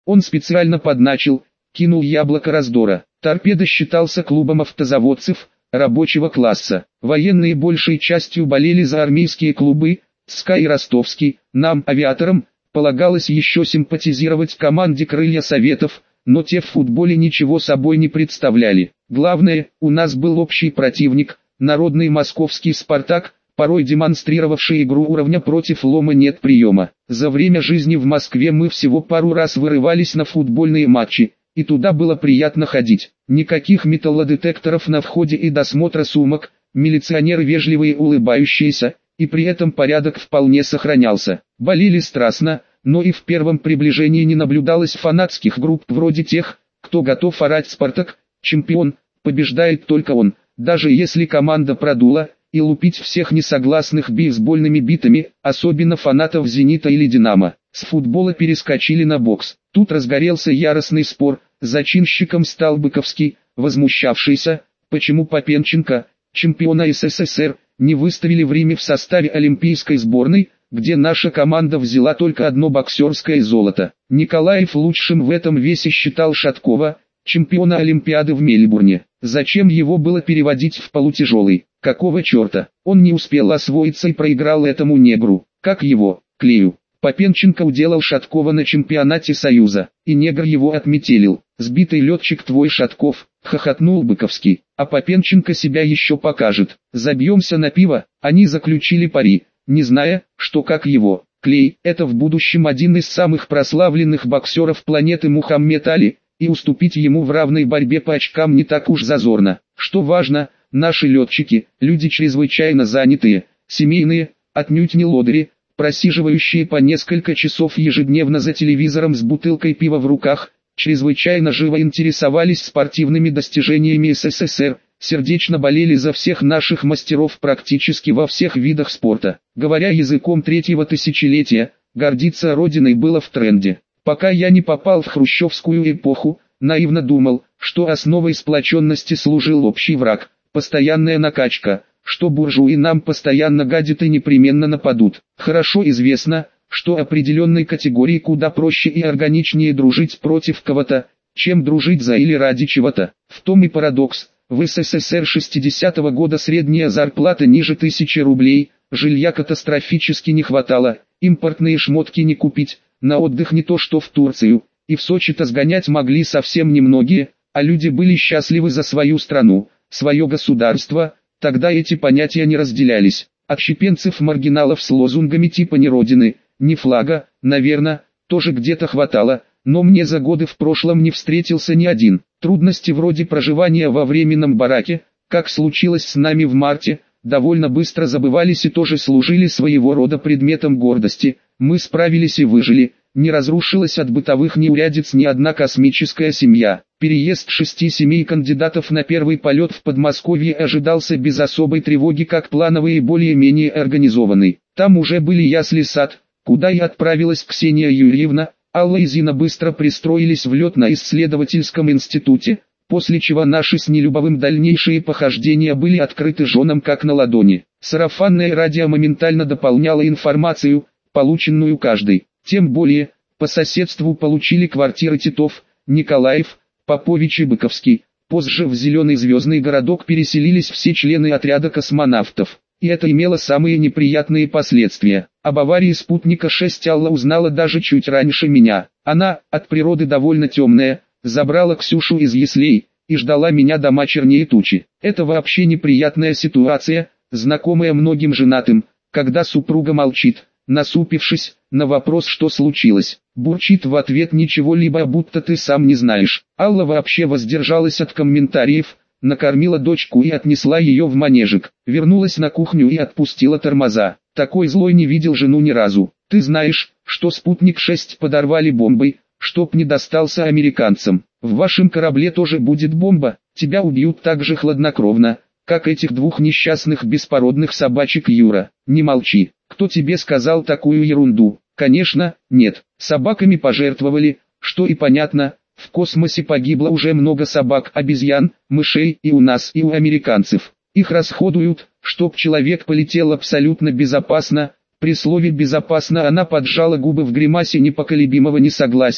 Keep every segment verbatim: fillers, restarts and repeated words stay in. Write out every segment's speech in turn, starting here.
Он специально подначил, кинул яблоко раздора. Торпедо считался клубом автозаводцев, рабочего класса. Военные большей частью болели за армейские клубы, ЦСКА и Ростовский. Нам, авиаторам, полагалось еще симпатизировать команде «Крылья Советов», но те в футболе ничего собой не представляли. Главное, у нас был общий противник, народный московский «Спартак», порой демонстрировавший игру уровня против лома нет приема. За время жизни в Москве мы всего пару раз вырывались на футбольные матчи, и туда было приятно ходить. Никаких металлодетекторов на входе и досмотра сумок, милиционеры вежливые улыбающиеся, и при этом порядок вполне сохранялся. Болели страстно, но и в первом приближении не наблюдалось фанатских групп вроде тех, кто готов орать «Спартак, чемпион, побеждает только он», даже если команда продула, и лупить всех несогласных бейсбольными битами, особенно фанатов «Зенита» или «Динамо». С футбола перескочили на бокс. Тут разгорелся яростный спор, зачинщиком стал Быковский, возмущавшийся, почему Попенченко, чемпиона СССР, не выставили в Риме в составе олимпийской сборной, где наша команда взяла только одно боксерское золото. Николаев лучшим в этом весе считал Шаткова, чемпиона Олимпиады в Мельбурне. Зачем его было переводить в полутяжелый? Какого черта? Он не успел освоиться и проиграл этому негру. Как его? Клею. Попенченко уделал Шаткова на чемпионате Союза, и негр его отметелил. «Сбитый летчик твой, Шатков», — хохотнул Быковский. «А Попенченко себя еще покажет. Забьемся на пиво». Они заключили пари, не зная, что как его. Клей — это в будущем один из самых прославленных боксеров планеты Мухаммед Али, и уступить ему в равной борьбе по очкам не так уж зазорно. Что важно, наши летчики, люди чрезвычайно занятые, семейные, отнюдь не лодыри, просиживающие по несколько часов ежедневно за телевизором с бутылкой пива в руках, чрезвычайно живо интересовались спортивными достижениями СССР, сердечно болели за всех наших мастеров практически во всех видах спорта. Говоря языком третьего тысячелетия, гордиться Родиной было в тренде. Пока я не попал в хрущевскую эпоху, наивно думал, что основой сплоченности служил общий враг, постоянная накачка, что буржуи нам постоянно гадят и непременно нападут. Хорошо известно, что определенной категории куда проще и органичнее дружить против кого-то, чем дружить за или ради чего-то. В том и парадокс. В СССР шестидесятого года средняя зарплата ниже тысячи рублей, жилья катастрофически не хватало, импортные шмотки не купить, на отдых не то что в Турцию, и в Сочи-то сгонять могли совсем немногие, а люди были счастливы за свою страну, свое государство. Тогда эти понятия не разделялись. Отщепенцев-маргиналов с лозунгами типа «ни родины, ни флага», наверное, тоже где-то хватало, но мне за годы в прошлом не встретился ни один. Трудности вроде проживания во временном бараке, как случилось с нами в марте, довольно быстро забывались и тоже служили своего рода предметом гордости. Мы справились и выжили, не разрушилась от бытовых неурядиц ни одна космическая семья. Переезд шести семей кандидатов на первый полет в Подмосковье ожидался без особой тревоги как плановый и более-менее организованный. Там уже были ясли-сад, куда и отправилась Ксения Юрьевна. Алла и Зина быстро пристроились в летно-исследовательском институте, после чего наши с Нелюбовым дальнейшие похождения были открыты женам как на ладони. Сарафанное радио моментально дополняло информацию, полученную каждый. Тем более, по соседству получили квартиры Титов, Николаев, Попович и Быковский. Позже в Зеленый звездный городок переселились все члены отряда космонавтов. И это имело самые неприятные последствия. Об аварии спутника шесть Алла узнала даже чуть раньше меня. Она, от природы довольно темная, забрала Ксюшу из яслей и ждала меня дома чернее тучи. Это вообще неприятная ситуация, знакомая многим женатым, когда супруга молчит, насупившись, на вопрос, что случилось, бурчит в ответ ничего либо будто ты сам не знаешь. Алла вообще воздержалась от комментариев, накормила дочку и отнесла ее в манежик, вернулась на кухню и отпустила тормоза. Такой злой не видел жену ни разу. Ты знаешь, что спутник шесть подорвали бомбой, чтоб не достался американцам. В вашем корабле тоже будет бомба, тебя убьют так же хладнокровно, как этих двух несчастных беспородных собачек, Юра. Не молчи, кто тебе сказал такую ерунду? Конечно, нет, собаками пожертвовали, что и понятно. В космосе погибло уже много собак, обезьян, мышей и у нас, и у американцев. Их расходуют, чтоб человек полетел абсолютно безопасно. При слове «безопасно» она поджала губы в гримасе непоколебимого несогласия,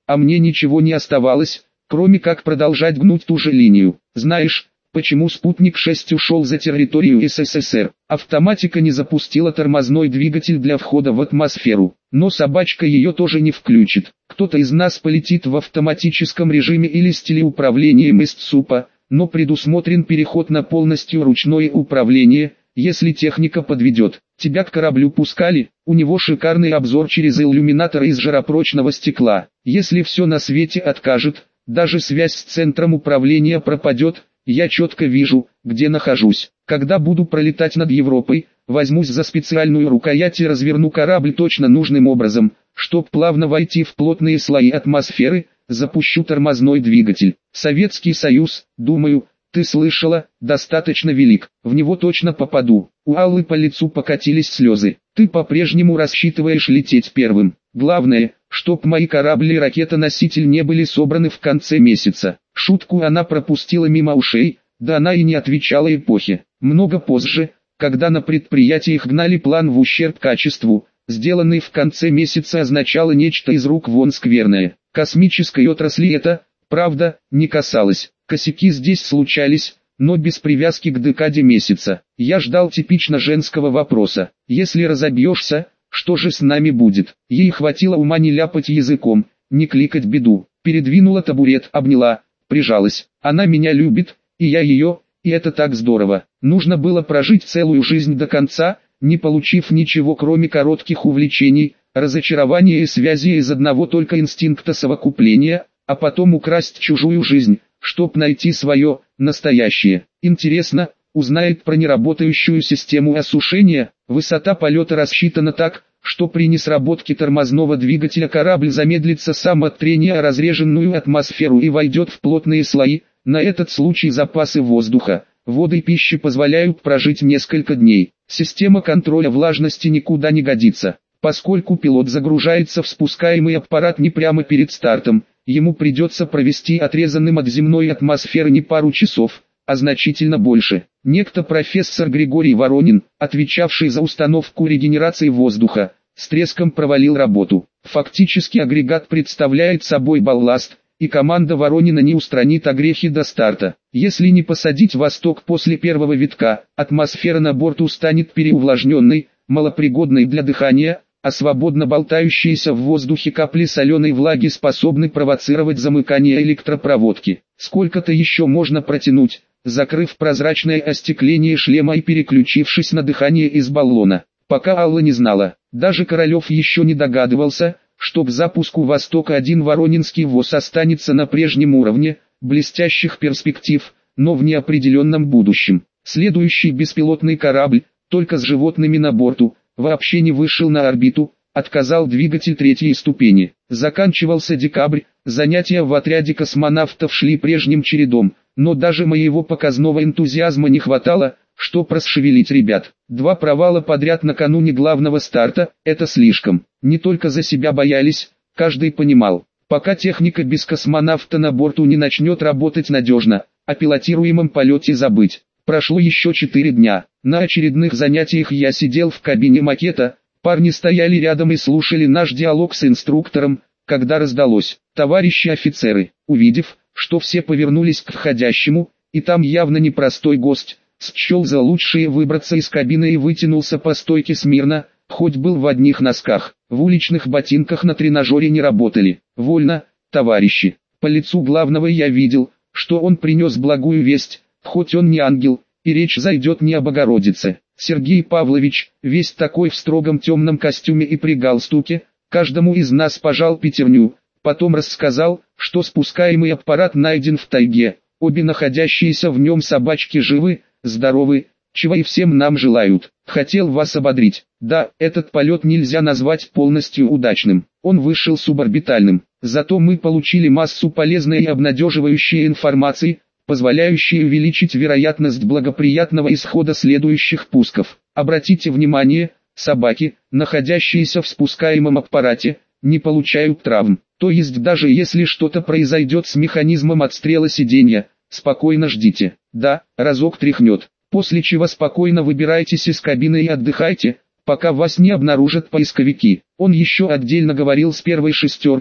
а мне ничего не оставалось, кроме как продолжать гнуть ту же линию. Знаешь, почему спутник шесть ушел за территорию СССР? Автоматика не запустила тормозной двигатель для входа в атмосферу, но собачка ее тоже не включит. Кто-то из нас полетит в автоматическом режиме или с телеуправлением из ЦУПа, но предусмотрен переход на полностью ручное управление, если техника подведет. Тебя к кораблю пускали, у него шикарный обзор через иллюминатор из жаропрочного стекла. Если все на свете откажет, даже связь с центром управления пропадет, я четко вижу, где нахожусь. Когда буду пролетать над Европой, возьмусь за специальную рукоять и разверну корабль точно нужным образом, чтоб плавно войти в плотные слои атмосферы, запущу тормозной двигатель. Советский Союз, думаю, ты слышала, достаточно велик, в него точно попаду. У Аллы по лицу покатились слезы. Ты по-прежнему рассчитываешь лететь первым. Главное, чтоб мои корабли и ракета-носитель не были собраны в конце месяца. Шутку она пропустила мимо ушей, да она и не отвечала эпохе. Много позже, когда на предприятиях гнали план в ущерб качеству, сделанный в конце месяца означало нечто из рук вон скверное. Космической отрасли это, правда, не касалось. Косяки здесь случались, но без привязки к декаде месяца. Я ждал типично женского вопроса. Если разобьешься, что же с нами будет? Ей хватило ума не ляпать языком, не кликать беду. Передвинула табурет, обняла, прижалась. Она меня любит, и я ее, и это так здорово. Нужно было прожить целую жизнь до конца, не получив ничего кроме коротких увлечений, разочарования и связи из одного только инстинкта совокупления, а потом украсть чужую жизнь, чтоб найти свое, настоящее. Интересно, узнает про неработающую систему осушения? Высота полета рассчитана так, что при несработке тормозного двигателя корабль замедлится сам от трения о разреженную атмосферу и войдет в плотные слои. На этот случай запасы воздуха, воды и пищи позволяют прожить несколько дней. Система контроля влажности никуда не годится, поскольку пилот загружается в спускаемый аппарат не прямо перед стартом. Ему придется провести отрезанным от земной атмосферы не пару часов, а значительно больше. Некто профессор Григорий Воронин, отвечавший за установку регенерации воздуха, с треском провалил работу. Фактически агрегат представляет собой балласт, и команда Воронина не устранит огрехи до старта. Если не посадить «Восток» после первого витка, атмосфера на борту станет переувлажненной, малопригодной для дыхания, а свободно болтающиеся в воздухе капли соленой влаги способны провоцировать замыкание электропроводки. Сколько-то еще можно протянуть, закрыв прозрачное остекление шлема и переключившись на дыхание из баллона. Пока Алла не знала, даже Королев еще не догадывался, что к запуску «Востока-один» Воронинский ВОЗ останется на прежнем уровне, блестящих перспектив, но в неопределенном будущем. Следующий беспилотный корабль, только с животными на борту, вообще не вышел на орбиту, отказал двигатель третьей ступени. Заканчивался декабрь, занятия в отряде космонавтов шли прежним чередом, но даже моего показного энтузиазма не хватало, чтоб расшевелить ребят. Два провала подряд накануне главного старта – это слишком. Не только за себя боялись, каждый понимал, пока техника без космонавта на борту не начнет работать надежно, о пилотируемом полете забыть. Прошло еще четыре дня. На очередных занятиях я сидел в кабине макета, парни стояли рядом и слушали наш диалог с инструктором, когда раздалось: «Товарищи офицеры», увидев, что все повернулись к входящему, и там явно непростой гость, счел за лучшее выбраться из кабины и вытянулся по стойке смирно, хоть был в одних носках. В уличных ботинках на тренажере не работали. «Вольно, товарищи». По лицу главного я видел, что он принес благую весть, хоть он не ангел, и речь зайдет не об Богородице. Сергей Павлович, весь такой в строгом темном костюме и при галстуке, каждому из нас пожал пятерню, потом рассказал, что спускаемый аппарат найден в тайге, обе находящиеся в нем собачки живы, здоровы, чего и всем нам желают. Хотел вас ободрить. Да, этот полет нельзя назвать полностью удачным, он вышел суборбитальным, зато мы получили массу полезной и обнадеживающей информации, позволяющие увеличить вероятность благоприятного исхода следующих пусков. Обратите внимание, собаки, находящиеся в спускаемом аппарате, не получают травм. То есть даже если что-то произойдет с механизмом отстрела сиденья, спокойно ждите. Да, разок тряхнет, после чего спокойно выбирайтесь из кабины и отдыхайте, пока вас не обнаружат поисковики. Он еще отдельно говорил с первой шестеркой,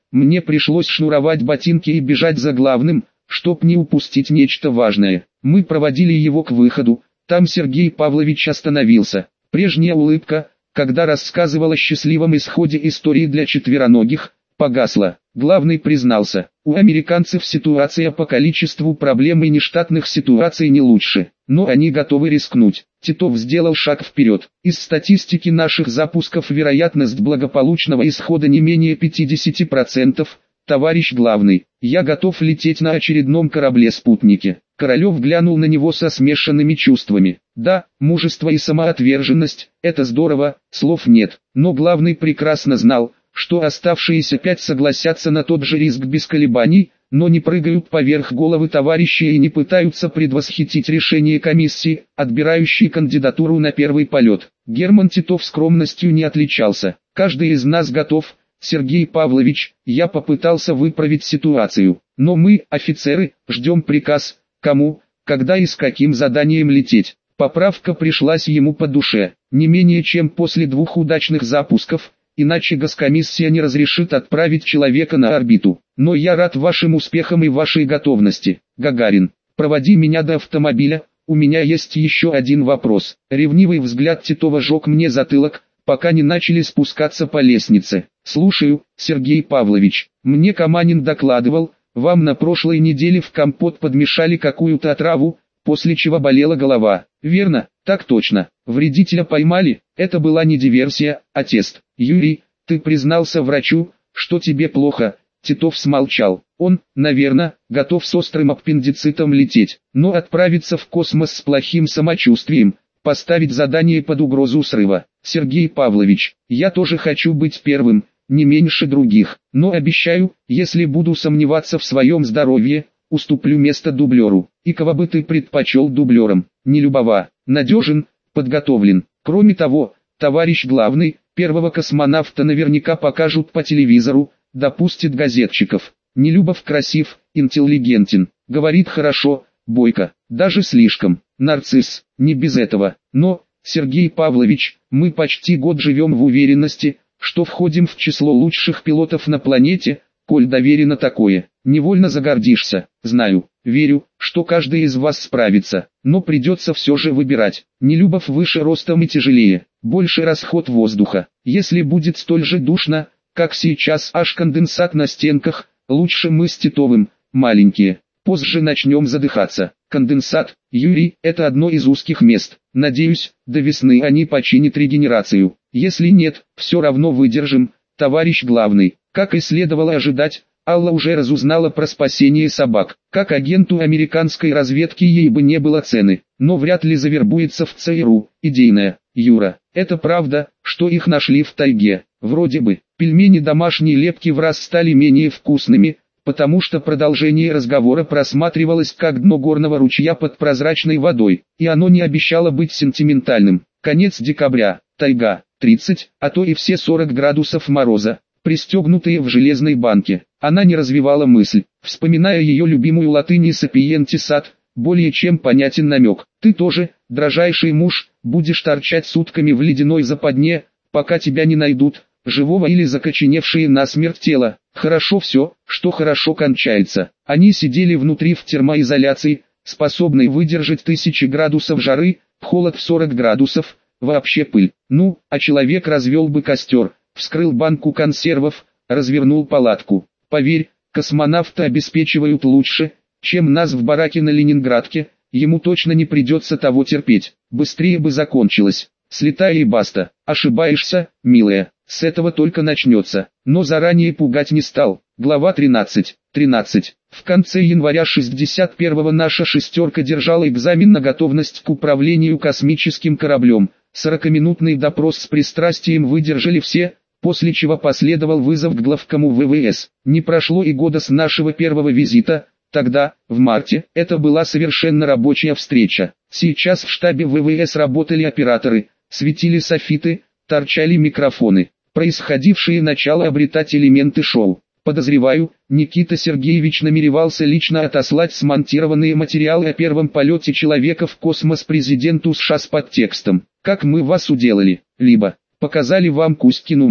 Мне пришлось шнуровать ботинки и бежать за главным, чтоб не упустить нечто важное. Мы проводили его к выходу, там Сергей Павлович остановился. Прежняя улыбка, когда рассказывал о счастливом исходе истории для четвероногих, погасла. Главный признался, у американцев ситуация по количеству проблем и нештатных ситуаций не лучше, но они готовы рискнуть. Титов сделал шаг вперед. Из статистики наших запусков вероятность благополучного исхода не менее пятидесяти процентов. Товарищ главный, я готов лететь на очередном корабле-спутнике. Королев глянул на него со смешанными чувствами. Да, мужество и самоотверженность, это здорово, слов нет, но главный прекрасно знал, что оставшиеся пять согласятся на тот же риск без колебаний, но не прыгают поверх головы товарищей и не пытаются предвосхитить решение комиссии, отбирающей кандидатуру на первый полет. Герман Титов скромностью не отличался. Каждый из нас готов, Сергей Павлович, я попытался выправить ситуацию, но мы, офицеры, ждем приказ, кому, когда и с каким заданием лететь. Поправка пришлась ему по душе, не менее чем после двух удачных запусков, иначе госкомиссия не разрешит отправить человека на орбиту. Но я рад вашим успехам и вашей готовности. Гагарин, проводи меня до автомобиля, у меня есть еще один вопрос. Ревнивый взгляд Титова жег мне затылок, пока не начали спускаться по лестнице. Слушаю, Сергей Павлович, мне Каманин докладывал, вам на прошлой неделе в компот подмешали какую-то отраву, после чего болела голова. Верно, так точно. Вредителя поймали, это была не диверсия, а тест. Юрий, ты признался врачу, что тебе плохо. Титов смолчал. Он, наверное, готов с острым аппендицитом лететь, но отправиться в космос с плохим самочувствием, поставить задание под угрозу срыва. Сергей Павлович, я тоже хочу быть первым, не меньше других, но обещаю, если буду сомневаться в своем здоровье, уступлю место дублеру. И кого бы ты предпочел дублером? Не любого, надежен, подготовлен. Кроме того, товарищ главный, первого космонавта наверняка покажут по телевизору, допустит газетчиков. Нелюбов красив, интеллигентен, говорит хорошо, бойко, даже слишком. Нарцисс, не без этого. Но, Сергей Павлович, мы почти год живем в уверенности, что входим в число лучших пилотов на планете, коль доверено такое. Невольно загордишься. Знаю, верю, что каждый из вас справится, но придется все же выбирать. Нелюбов выше ростом и тяжелее, больше расход воздуха. Если будет столь же душно, как сейчас, аж конденсат на стенках, лучше мы с Титовым, маленькие. Позже начнем задыхаться. Конденсат, Юрий, это одно из узких мест. Надеюсь, до весны они починят регенерацию. Если нет, все равно выдержим, товарищ главный. Как и следовало ожидать, Алла уже разузнала про спасение собак. Как агенту американской разведки ей бы не было цены, но вряд ли завербуется в ЦРУ. Идейная, Юра, это правда, что их нашли в тайге. Вроде бы, пельмени домашние лепки в раз стали менее вкусными, потому что продолжение разговора просматривалось как дно горного ручья под прозрачной водой, и оно не обещало быть сентиментальным. Конец декабря, тайга, тридцать, а то и все сорок градусов мороза, пристегнутые в железной банке. Она не развивала мысль, вспоминая ее любимую латынь сапиентисат, более чем понятен намек. Ты тоже, дрожайший муж, будешь торчать сутками в ледяной западне, пока тебя не найдут, живого или закоченевшие насмерть тело. Хорошо все, что хорошо кончается. Они сидели внутри в термоизоляции, способной выдержать тысячи градусов жары, холод в сорок градусов, вообще пыль. Ну, а человек развел бы костер, вскрыл банку консервов, развернул палатку. Поверь, космонавты обеспечивают лучше, чем нас в бараке на Ленинградке, ему точно не придется того терпеть. Быстрее бы закончилось. Слетай и баста. Ошибаешься, милая. С этого только начнется, но заранее пугать не стал. Глава тринадцать. тринадцать. В конце января шестьдесят первого наша шестерка держала экзамен на готовность к управлению космическим кораблем. Сорокаминутный допрос с пристрастием выдержали все, после чего последовал вызов к главкому ВВС. Не прошло и года с нашего первого визита. Тогда, в марте, это была совершенно рабочая встреча. Сейчас в штабе ВВС работали операторы, светили софиты, торчали микрофоны. Происходившее начало обретать элементы шоу. Подозреваю, Никита Сергеевич намеревался лично отослать смонтированные материалы о первом полете человека в космос президенту США с подтекстом: «Как мы вас уделали», либо «Показали вам Кузькину мать,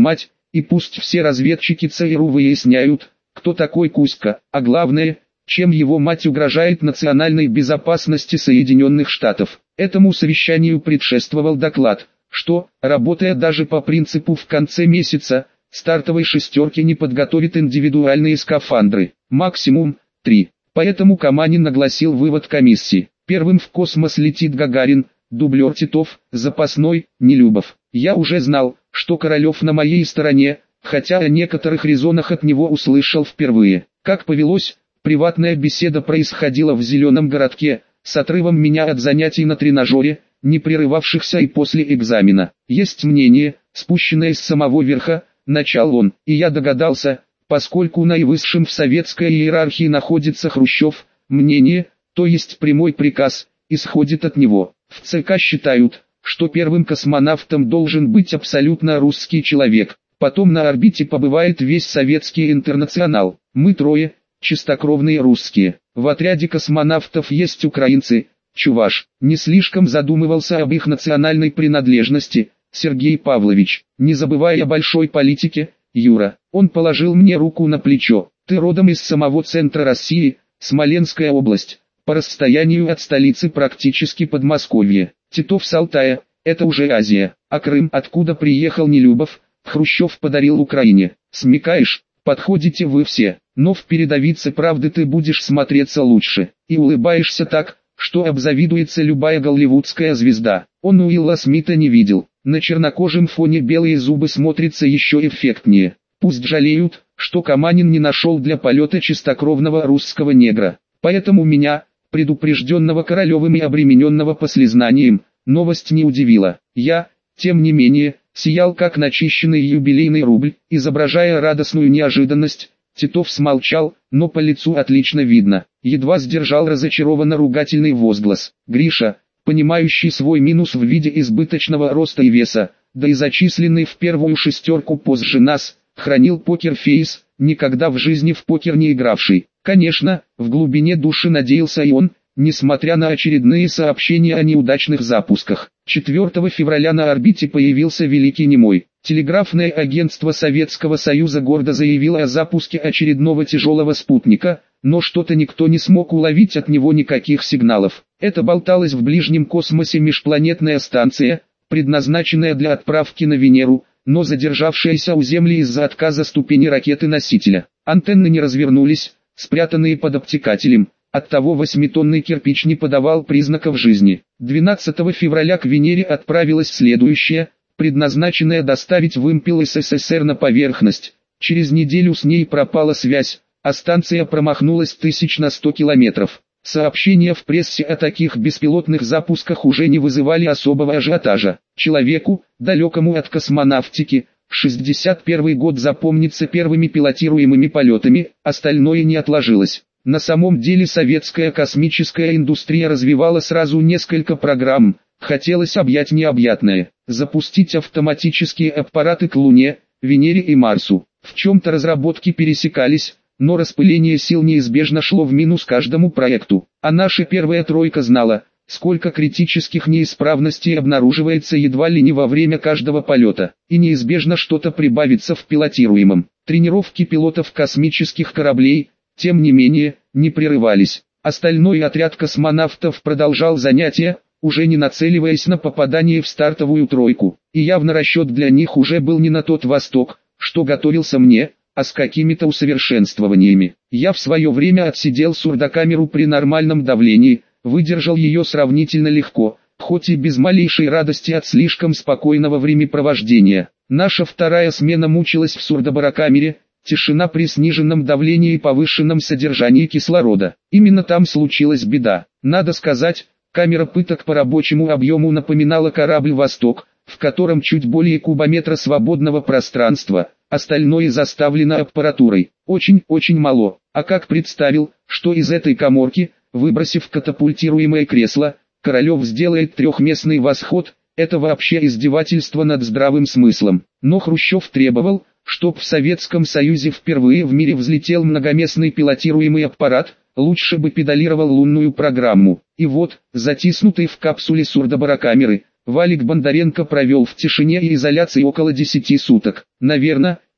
и пусть все разведчики ЦРУ выясняют, кто такой Кузька, а главное, чем его мать угрожает национальной безопасности Соединенных Штатов. Этому совещанию предшествовал доклад, что, работая даже по принципу в конце месяца, стартовой шестерки не подготовит индивидуальные скафандры, максимум три. Поэтому Каманин огласил вывод комиссии. Первым в космос летит Гагарин, дублер Титов, запасной – Нелюбов. Я уже знал, что Королев на моей стороне, хотя о некоторых резонах от него услышал впервые. Как повелось, приватная беседа происходила в зеленом городке, с отрывом меня от занятий на тренажере, не прерывавшихся и после экзамена. Есть мнение, спущенное с самого верха, начал он, и я догадался, поскольку наивысшим в советской иерархии находится Хрущев, мнение, то есть прямой приказ, исходит от него. В ЦК считают, что первым космонавтом должен быть абсолютно русский человек. Потом на орбите побывает весь советский интернационал. Мы трое, чистокровные русские. В отряде космонавтов есть украинцы, чуваш. Не слишком задумывался об их национальной принадлежности, Сергей Павлович. Не забывая о большой политике, Юра. Он положил мне руку на плечо. Ты родом из самого центра России, Смоленская область. По расстоянию от столицы практически Подмосковье. Титов с Алтая, это уже Азия. А Крым, откуда приехал Нелюбов, Хрущев подарил Украине. Смекаешь, подходите вы все, но в передовице правды ты будешь смотреться лучше. И улыбаешься так, что обзавидуется любая голливудская звезда. Он Уилла Смита не видел. На чернокожем фоне белые зубы смотрятся еще эффектнее. Пусть жалеют, что Каманин не нашел для полета чистокровного русского негра. Поэтому меня, предупрежденного Королевым и обремененного послезнанием, новость не удивила. Я, тем не менее, сиял как начищенный юбилейный рубль, изображая радостную неожиданность. Титов смолчал, но по лицу отлично видно. Едва сдержал разочарованно ругательный возглас. Гриша, понимающий свой минус в виде избыточного роста и веса, да и зачисленный в первую шестерку позже нас, хранил покер-фейс, никогда в жизни в покер не игравший. Конечно, в глубине души надеялся и он, несмотря на очередные сообщения о неудачных запусках. четвёртого февраля на орбите появился Великий Немой. Телеграфное агентство Советского Союза гордо заявило о запуске очередного тяжелого спутника, но что-то никто не смог уловить от него никаких сигналов. Это болталась в ближнем космосе межпланетная станция, предназначенная для отправки на Венеру, но задержавшаяся у Земли из-за отказа ступени ракеты-носителя. Антенны не развернулись, спрятанные под обтекателем. Оттого восьмитонный кирпич не подавал признаков жизни. двенадцатого февраля к Венере отправилась следующая, предназначенная доставить вымпел СССР на поверхность. Через неделю с ней пропала связь, а станция промахнулась тысяч на сто километров. Сообщения в прессе о таких беспилотных запусках уже не вызывали особого ажиотажа. Человеку, далекому от космонавтики, шестьдесят первый год запомнится первыми пилотируемыми полетами, остальное не отложилось. На самом деле советская космическая индустрия развивала сразу несколько программ. Хотелось объять необъятное, запустить автоматические аппараты к Луне, Венере и Марсу. В чем-то разработки пересекались, но распыление сил неизбежно шло в минус каждому проекту. А наша первая тройка знала, сколько критических неисправностей обнаруживается едва ли не во время каждого полета, и неизбежно что-то прибавится в пилотируемом. Тренировки пилотов космических кораблей, тем не менее, не прерывались. Остальной отряд космонавтов продолжал занятия, уже не нацеливаясь на попадание в стартовую тройку. И явно расчет для них уже был не на тот Восток, что готовился мне, а с какими-то усовершенствованиями. Я в свое время отсидел сурдокамеру при нормальном давлении, выдержал ее сравнительно легко, хоть и без малейшей радости от слишком спокойного времяпровождения. Наша вторая смена мучилась в сурдобарокамере, тишина при сниженном давлении и повышенном содержании кислорода. Именно там случилась беда. Надо сказать, камера пыток по рабочему объему напоминала корабль «Восток», в котором чуть более кубометра свободного пространства, остальное заставлено аппаратурой. Очень-очень мало. А как представил, что из этой каморки, выбросив катапультируемое кресло, Королев сделает трехместный восход, это вообще издевательство над здравым смыслом. Но Хрущев требовал, чтоб в Советском Союзе впервые в мире взлетел многоместный пилотируемый аппарат, лучше бы педалировал лунную программу. И вот, затиснутый в капсуле сурдобарокамеры, Валик Бондаренко провел в тишине и изоляции около десяти суток. Наверное,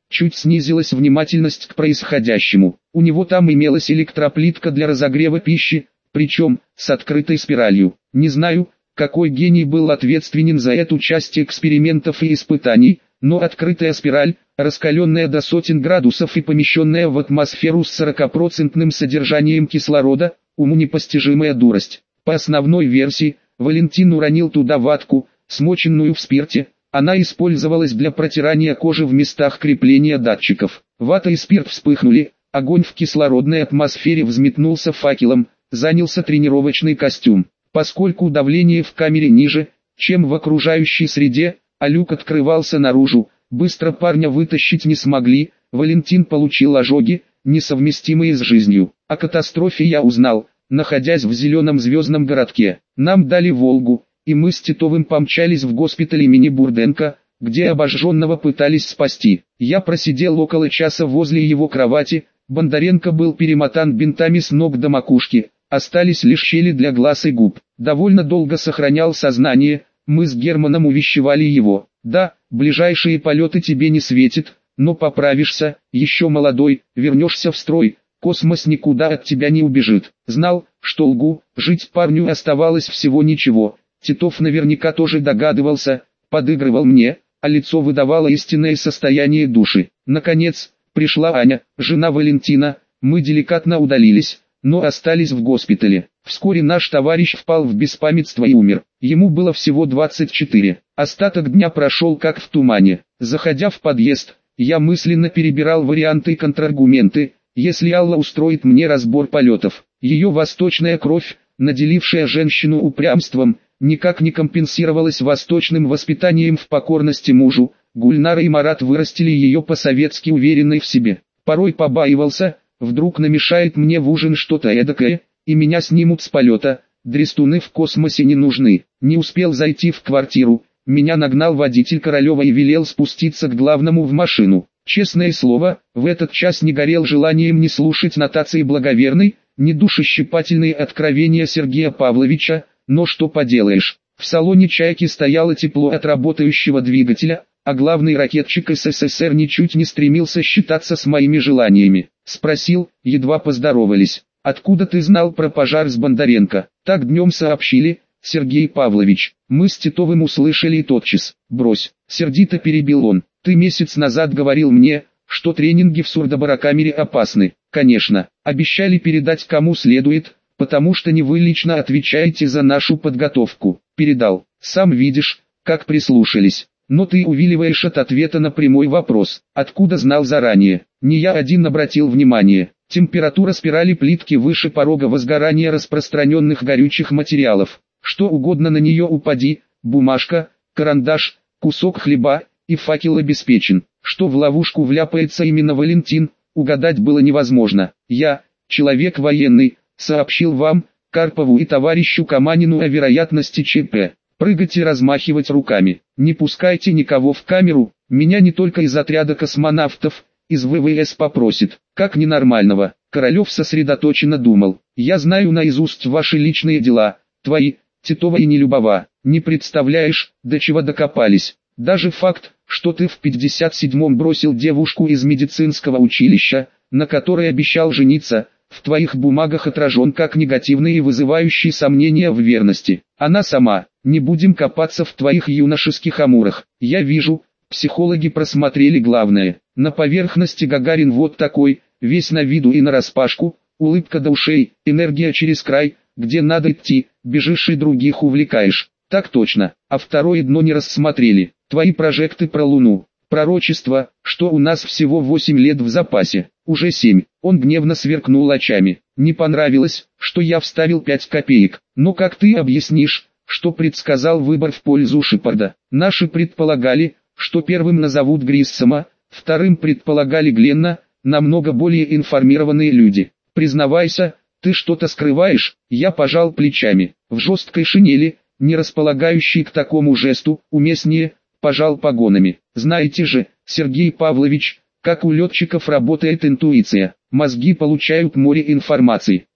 чуть снизилась внимательность к происходящему. У него там имелась электроплитка для разогрева пищи, причем с открытой спиралью. Не знаю, какой гений был ответственен за эту часть экспериментов и испытаний, но открытая спираль, раскаленная до сотен градусов и помещенная в атмосферу с сорокапроцентным содержанием кислорода, уму непостижимая дурость. По основной версии, Валентин уронил туда ватку, смоченную в спирте. Она использовалась для протирания кожи в местах крепления датчиков. Вата и спирт вспыхнули, огонь в кислородной атмосфере взметнулся факелом, занялся тренировочный костюм. Поскольку давление в камере ниже, чем в окружающей среде, а люк открывался наружу, быстро парня вытащить не смогли, Валентин получил ожоги, несовместимые с жизнью. О катастрофе я узнал, находясь в зеленом звездном городке. Нам дали «Волгу», и мы с Титовым помчались в госпиталь имени Бурденко, где обожженного пытались спасти. Я просидел около часа возле его кровати, Бондаренко был перемотан бинтами с ног до макушки, остались лишь щели для глаз и губ. Довольно долго сохранял сознание, мы с Германом увещевали его. Да, ближайшие полеты тебе не светит, но поправишься, еще молодой, вернешься в строй, космос никуда от тебя не убежит. Знал, что лгу, жить парню оставалось всего ничего. Титов наверняка тоже догадывался, подыгрывал мне, а лицо выдавало истинное состояние души. Наконец, пришла Аня, жена Валентина, мы деликатно удалились, но остались в госпитале. Вскоре наш товарищ впал в беспамятство и умер. Ему было всего двадцать четыре. Остаток дня прошел как в тумане. Заходя в подъезд, я мысленно перебирал варианты и контраргументы, если Алла устроит мне разбор полетов. Ее восточная кровь, наделившая женщину упрямством, никак не компенсировалась восточным воспитанием в покорности мужу. Гульнара и Марат вырастили ее по-советски уверенной в себе. Порой побаивался, вдруг намешает мне в ужин что-то эдакое, и меня снимут с полета. Дрестуны в космосе не нужны. Не успел зайти в квартиру, меня нагнал водитель Королева и велел спуститься к главному в машину. Честное слово, в этот час не горел желанием ни слушать нотации благоверной, ни душещипательные откровения Сергея Павловича, но что поделаешь, в салоне «Чайки» стояло тепло от работающего двигателя, а главный ракетчик СССР ничуть не стремился считаться с моими желаниями. Спросил, едва поздоровались: «Откуда ты знал про пожар с Бондаренко?» «Так днем сообщили, Сергей Павлович». Мы с Титовым услышали и тотчас. «Брось», — сердито перебил он, — «ты месяц назад говорил мне, что тренинги в сурдобарокамере опасны». «Конечно, обещали передать кому следует, потому что не вы лично отвечаете за нашу подготовку». «Передал, сам видишь, как прислушались». «Но ты увиливаешь от ответа на прямой вопрос. Откуда знал заранее?» «Не я один обратил внимание. Температура спирали плитки выше порога возгорания распространенных горючих материалов. Что угодно на нее упади, бумажка, карандаш, кусок хлеба, и факел обеспечен. Что в ловушку вляпается именно Валентин, угадать было невозможно. Я, человек военный, сообщил вам, Карпову и товарищу Каманину о вероятности ЧП. Прыгать и размахивать руками. Не пускайте никого в камеру, меня не только из отряда космонавтов, из ВВС попросит, как ненормального». Королев сосредоточенно думал. «Я знаю наизусть ваши личные дела, твои, Титова и Нелюбова. Не представляешь, до чего докопались. Даже факт, что ты в пятьдесят седьмом бросил девушку из медицинского училища, на которой обещал жениться, в твоих бумагах отражен как негативный и вызывающий сомнения в верности. Она сама. Не будем копаться в твоих юношеских амурах. Я вижу, психологи просмотрели главное. На поверхности Гагарин вот такой, весь на виду и нараспашку, улыбка до ушей, энергия через край, где надо идти, бежишь и других увлекаешь». «Так точно, а второе дно не рассмотрели. Твои прожекты про Луну. Пророчество, что у нас всего восемь лет в запасе. Уже семь». Он гневно сверкнул очами. «Не понравилось, что я вставил пять копеек. Но как ты объяснишь, что предсказал выбор в пользу Шепарда? Наши предполагали, что первым назовут Гриссома, вторым предполагали Гленна, намного более информированные люди. Признавайся, ты что-то скрываешь?» Я пожал плечами. В жесткой шинели, не располагающий к такому жесту, уместнее, пожал погонами. «Знаете же, Сергей Павлович, как у летчиков работает интуиция. Мозги получают море информации.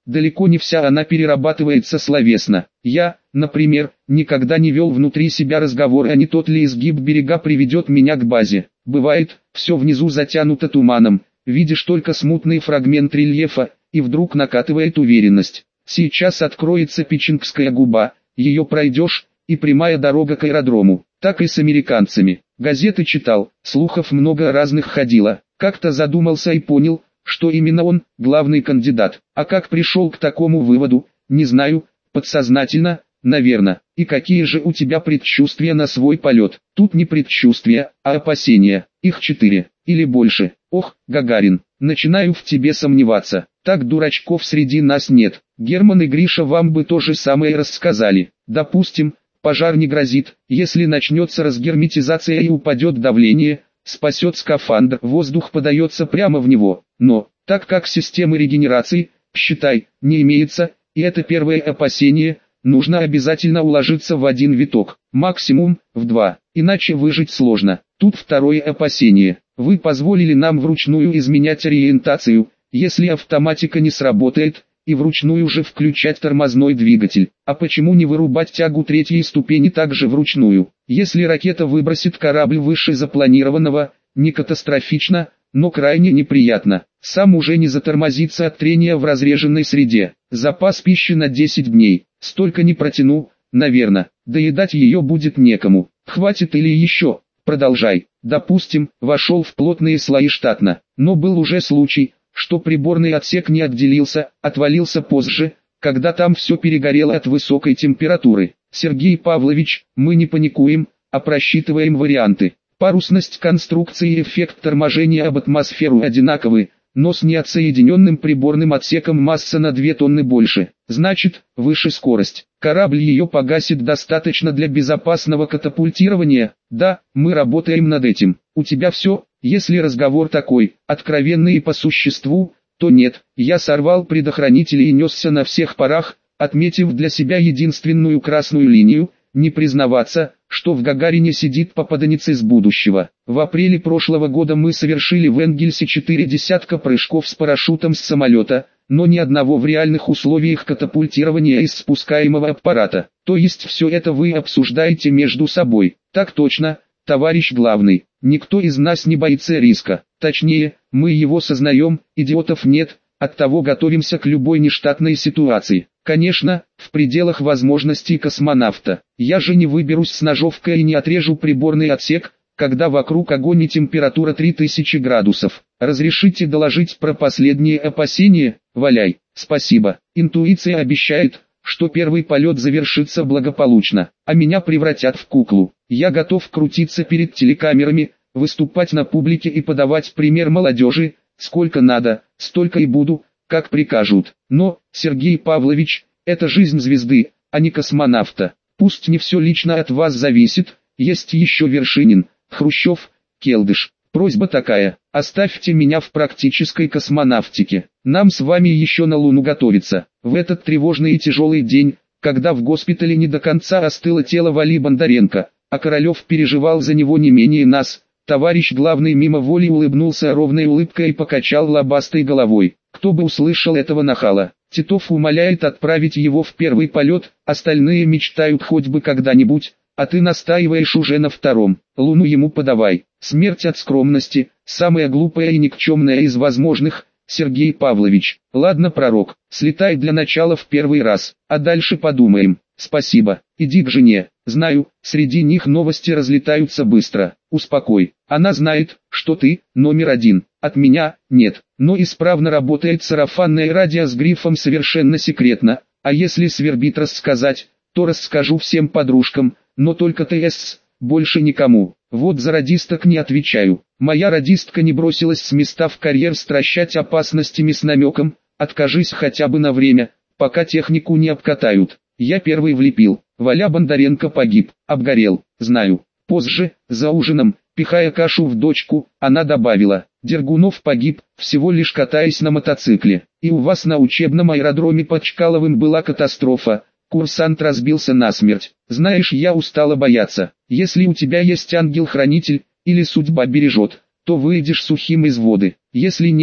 далеко не вся она перерабатывается словесно. Я, например, никогда не вел внутри себя разговор, а не тот ли изгиб берега приведет меня к базе. Бывает, все внизу затянуто туманом, видишь только смутный фрагмент рельефа, и вдруг накатывает уверенность. Сейчас откроется Печенгская губа, ее пройдешь, и прямая дорога к аэродрому. Так и с американцами. Газеты читал, слухов много разных ходило. Как-то задумался и понял, что именно он, главный кандидат. А как пришел к такому выводу, не знаю, подсознательно, наверное. И какие же у тебя предчувствия на свой полет? Тут не предчувствия, а опасения. Их четыре, или больше. Ох, Гагарин, начинаю в тебе сомневаться. Так дурачков среди нас нет. Герман и Гриша вам бы то же самое рассказали. Допустим, пожар не грозит, если начнется разгерметизация и упадет давление, спасет скафандр, воздух подается прямо в него. Но, так как системы регенерации, считай, не имеется, и это первое опасение, нужно обязательно уложиться в один виток, максимум в два, иначе выжить сложно. Тут второе опасение. Вы позволили нам вручную изменять ориентацию, если автоматика не сработает, и вручную же включать тормозной двигатель. А почему не вырубать тягу третьей ступени также вручную? Если ракета выбросит корабль выше запланированного, не катастрофично, но крайне неприятно. Сам уже не затормозится от трения в разреженной среде. Запас пищи на десять дней. Столько не протяну, наверное. Доедать ее будет некому. Хватит или еще? Продолжай. Допустим, вошел в плотные слои штатно. Но был уже случай, что приборный отсек не отделился, отвалился позже, когда там все перегорело от высокой температуры. Сергей Павлович, мы не паникуем, а просчитываем варианты. Парусность конструкции и эффект торможения об атмосферу одинаковы, но с неотсоединенным приборным отсеком масса на две тонны больше. Значит, выше скорость. Корабль ее погасит достаточно для безопасного катапультирования. Да, мы работаем над этим. У тебя все? Если разговор такой, откровенный и по существу, то нет. Я сорвал предохранители и несся на всех парах, отметив для себя единственную красную линию, не признаваться, что в Гагарине сидит попаданец из будущего. В апреле прошлого года мы совершили в Энгельсе четыре десятка прыжков с парашютом с самолета, но ни одного в реальных условиях катапультирования из спускаемого аппарата. То есть все это вы обсуждаете между собой. Так точно, товарищ главный. Никто из нас не боится риска. Точнее, мы его сознаем, идиотов нет, оттого готовимся к любой нештатной ситуации. Конечно, в пределах возможностей космонавта. Я же не выберусь с ножовкой и не отрежу приборный отсек, когда вокруг огонь и температура три тысячи градусов. Разрешите доложить про последние опасения? Валяй. Спасибо. Интуиция обещает, что первый полет завершится благополучно, а меня превратят в куклу. Я готов крутиться перед телекамерами, выступать на публике и подавать пример молодежи. Сколько надо, столько и буду, как прикажут. Но, Сергей Павлович, это жизнь звезды, а не космонавта. Пусть не все лично от вас зависит, есть еще Вершинин, Хрущев, Келдыш. Просьба такая, оставьте меня в практической космонавтике. Нам с вами еще на Луну готовиться. В этот тревожный и тяжелый день, когда в госпитале не до конца остыло тело Вали Бондаренко, а Королев переживал за него не менее нас, товарищ главный мимо воли улыбнулся ровной улыбкой и покачал лобастой головой. Кто бы услышал этого нахала? Титов умоляет отправить его в первый полет, остальные мечтают хоть бы когда-нибудь, а ты настаиваешь уже на втором. Луну ему подавай. Смерть от скромности, самая глупая и никчемная из возможных, Сергей Павлович. Ладно, пророк, слетай для начала в первый раз, а дальше подумаем. Спасибо. Иди к жене. Знаю, среди них новости разлетаются быстро. Успокой. Она знает, что ты номер один. От меня нет. Но исправно работает сарафанное радио с грифом «совершенно секретно». А если свербит рассказать, то расскажу всем подружкам, но только ТС, больше никому. Вот за радисток не отвечаю. Моя радистка не бросилась с места в карьер стращать опасностями с намеком: откажись хотя бы на время, пока технику не обкатают. Я первый влепил. Валя Бондаренко погиб, обгорел, знаю. Позже, за ужином, пихая кашу в дочку, она добавила: Дергунов погиб, всего лишь катаясь на мотоцикле. И у вас на учебном аэродроме под Чкаловым была катастрофа. Курсант разбился насмерть. Знаешь, я устала бояться. Если у тебя есть ангел-хранитель, или судьба бережет, то выйдешь сухим из воды. Если нет,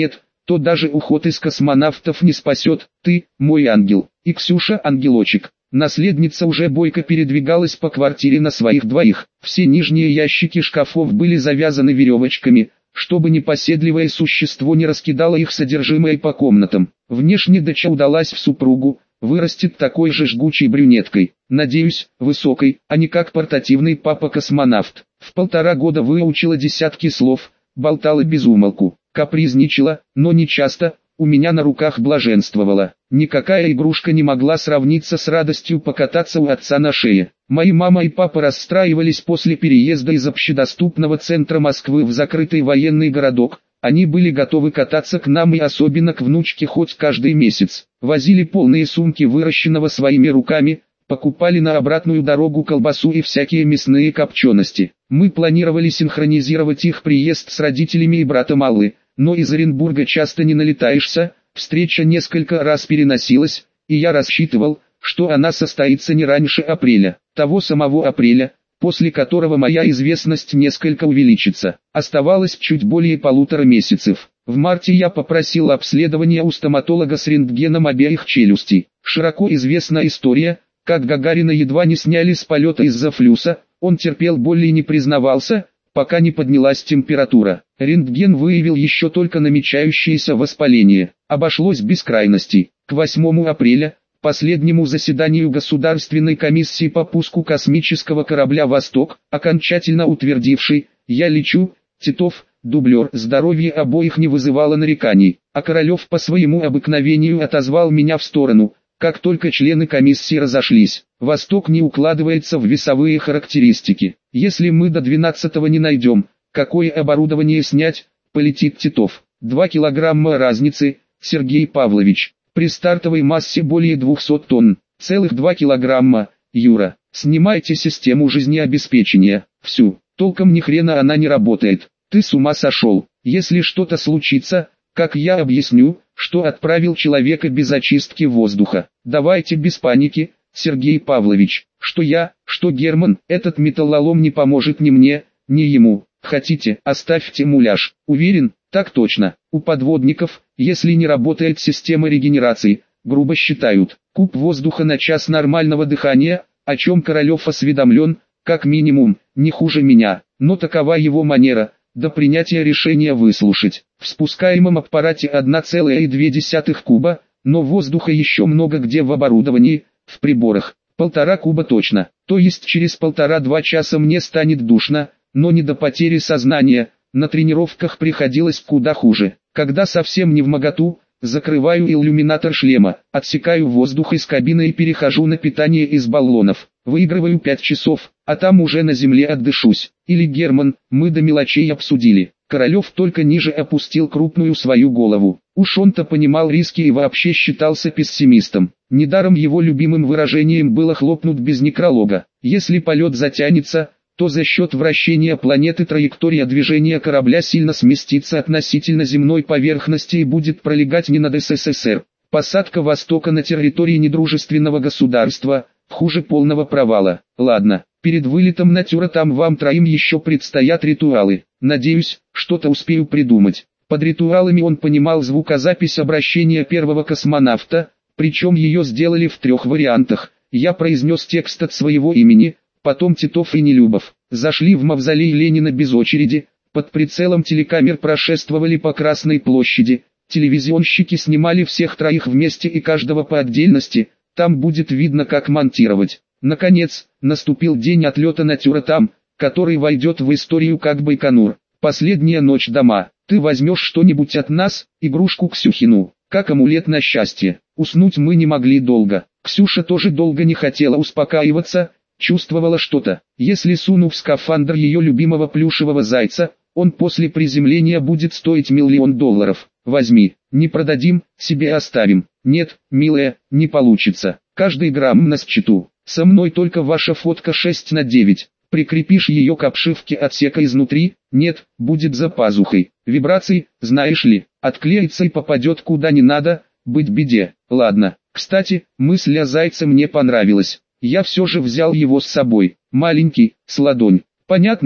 то даже уход из космонавтов не спасет. Ты, мой ангел, и Ксюша ангелочек. Наследница уже бойко передвигалась по квартире на своих двоих. Все нижние ящики шкафов были завязаны веревочками, чтобы непоседливое существо не раскидало их содержимое по комнатам. Внешне доча удалась в супругу, вырастет такой же жгучей брюнеткой, надеюсь, высокой, а не как портативный папа-космонавт. В полтора года выучила десятки слов, болтала без умолку, капризничала, но не часто, у меня на руках блаженствовала. Никакая игрушка не могла сравниться с радостью покататься у отца на шее. Мои мама и папа расстраивались после переезда из общедоступного центра Москвы в закрытый военный городок. Они были готовы кататься к нам и особенно к внучке хоть каждый месяц. Возили полные сумки выращенного своими руками, покупали на обратную дорогу колбасу и всякие мясные копчености. Мы планировали синхронизировать их приезд с родителями и братом Аллы, но из Оренбурга часто не налетаешься, встреча несколько раз переносилась, и я рассчитывал, что она состоится не раньше апреля, того самого апреля, после которого моя известность несколько увеличится. Оставалось чуть более полутора месяцев. В марте я попросил обследования у стоматолога с рентгеном обеих челюстей. Широко известна история, как Гагарина едва не сняли с полета из-за флюса, он терпел боль и не признавался, пока не поднялась температура. Рентген выявил еще только намечающееся воспаление. Обошлось без крайностей. К восьмому апреля, последнему заседанию Государственной комиссии по пуску космического корабля «Восток», окончательно утвердивший «Я лечу», Титов, дублер, здоровье обоих не вызывало нареканий, а Королев по своему обыкновению отозвал меня в сторону, как только члены комиссии разошлись. «Восток» не укладывается в весовые характеристики. Если мы до двенадцатого не найдем, какое оборудование снять, полетит Титов. Два килограмма разницы, Сергей Павлович. При стартовой массе более двухсот тонн. Целых два килограмма, Юра. Снимайте систему жизнеобеспечения. Всю. Толком ни хрена она не работает. Ты с ума сошел. Если что-то случится, как я объясню, что отправил человека без очистки воздуха? Давайте без паники, Сергей Павлович. Что я, что Герман, этот металлолом не поможет ни мне, ни ему. Хотите, оставьте муляж. Уверен, так точно. У подводников, если не работает система регенерации, грубо считают, куб воздуха на час нормального дыхания, о чем Королев осведомлен, как минимум, не хуже меня. Но такова его манера, до принятия решения выслушать. В спускаемом аппарате одна целая две десятых куба, но воздуха еще много где в оборудовании, в приборах. Полтора куба точно. То есть через полтора-два часа мне станет душно, но не до потери сознания. На тренировках приходилось куда хуже. Когда совсем не вмоготу, закрываю иллюминатор шлема, отсекаю воздух из кабины и перехожу на питание из баллонов. Выигрываю пять часов, а там уже на земле отдышусь. Или Герман, мы до мелочей обсудили. Королев только ниже опустил крупную свою голову. Уж он-то понимал риски и вообще считался пессимистом. Недаром его любимым выражением было хлопнуть без некролога. Если полет затянется, то за счет вращения планеты траектория движения корабля сильно сместится относительно земной поверхности и будет пролегать не над СССР. Посадка «Востока» на территории недружественного государства – хуже полного провала. Ладно, перед вылетом на Тюратам вам троим еще предстоят ритуалы. Надеюсь, что-то успею придумать. Под ритуалами он понимал звукозапись обращения первого космонавта, причем ее сделали в трех вариантах. Я произнес текст от своего имени, потом Титов и Нелюбов. Зашли в мавзолей Ленина без очереди, под прицелом телекамер прошествовали по Красной площади, телевизионщики снимали всех троих вместе и каждого по отдельности, там будет видно как монтировать. Наконец, наступил день отлета на Тюратам, который войдет в историю как Байконур. Последняя ночь дома. Ты возьмешь что-нибудь от нас, игрушку Ксюхину, как амулет на счастье. Уснуть мы не могли долго. Ксюша тоже долго не хотела успокаиваться, чувствовала что-то. Если суну в скафандр ее любимого плюшевого зайца, он после приземления будет стоить миллион долларов. Возьми, не продадим, себе оставим. Нет, милая, не получится. Каждый грамм на счету. Со мной только ваша фотка шесть на девять. Прикрепишь ее к обшивке отсека изнутри? Нет, будет за пазухой. Вибраций, знаешь ли, отклеится и попадет куда не надо, быть беде. Ладно, кстати, мысль о зайце мне понравилась. Я все же взял его с собой. Маленький, с ладонь. Понятно,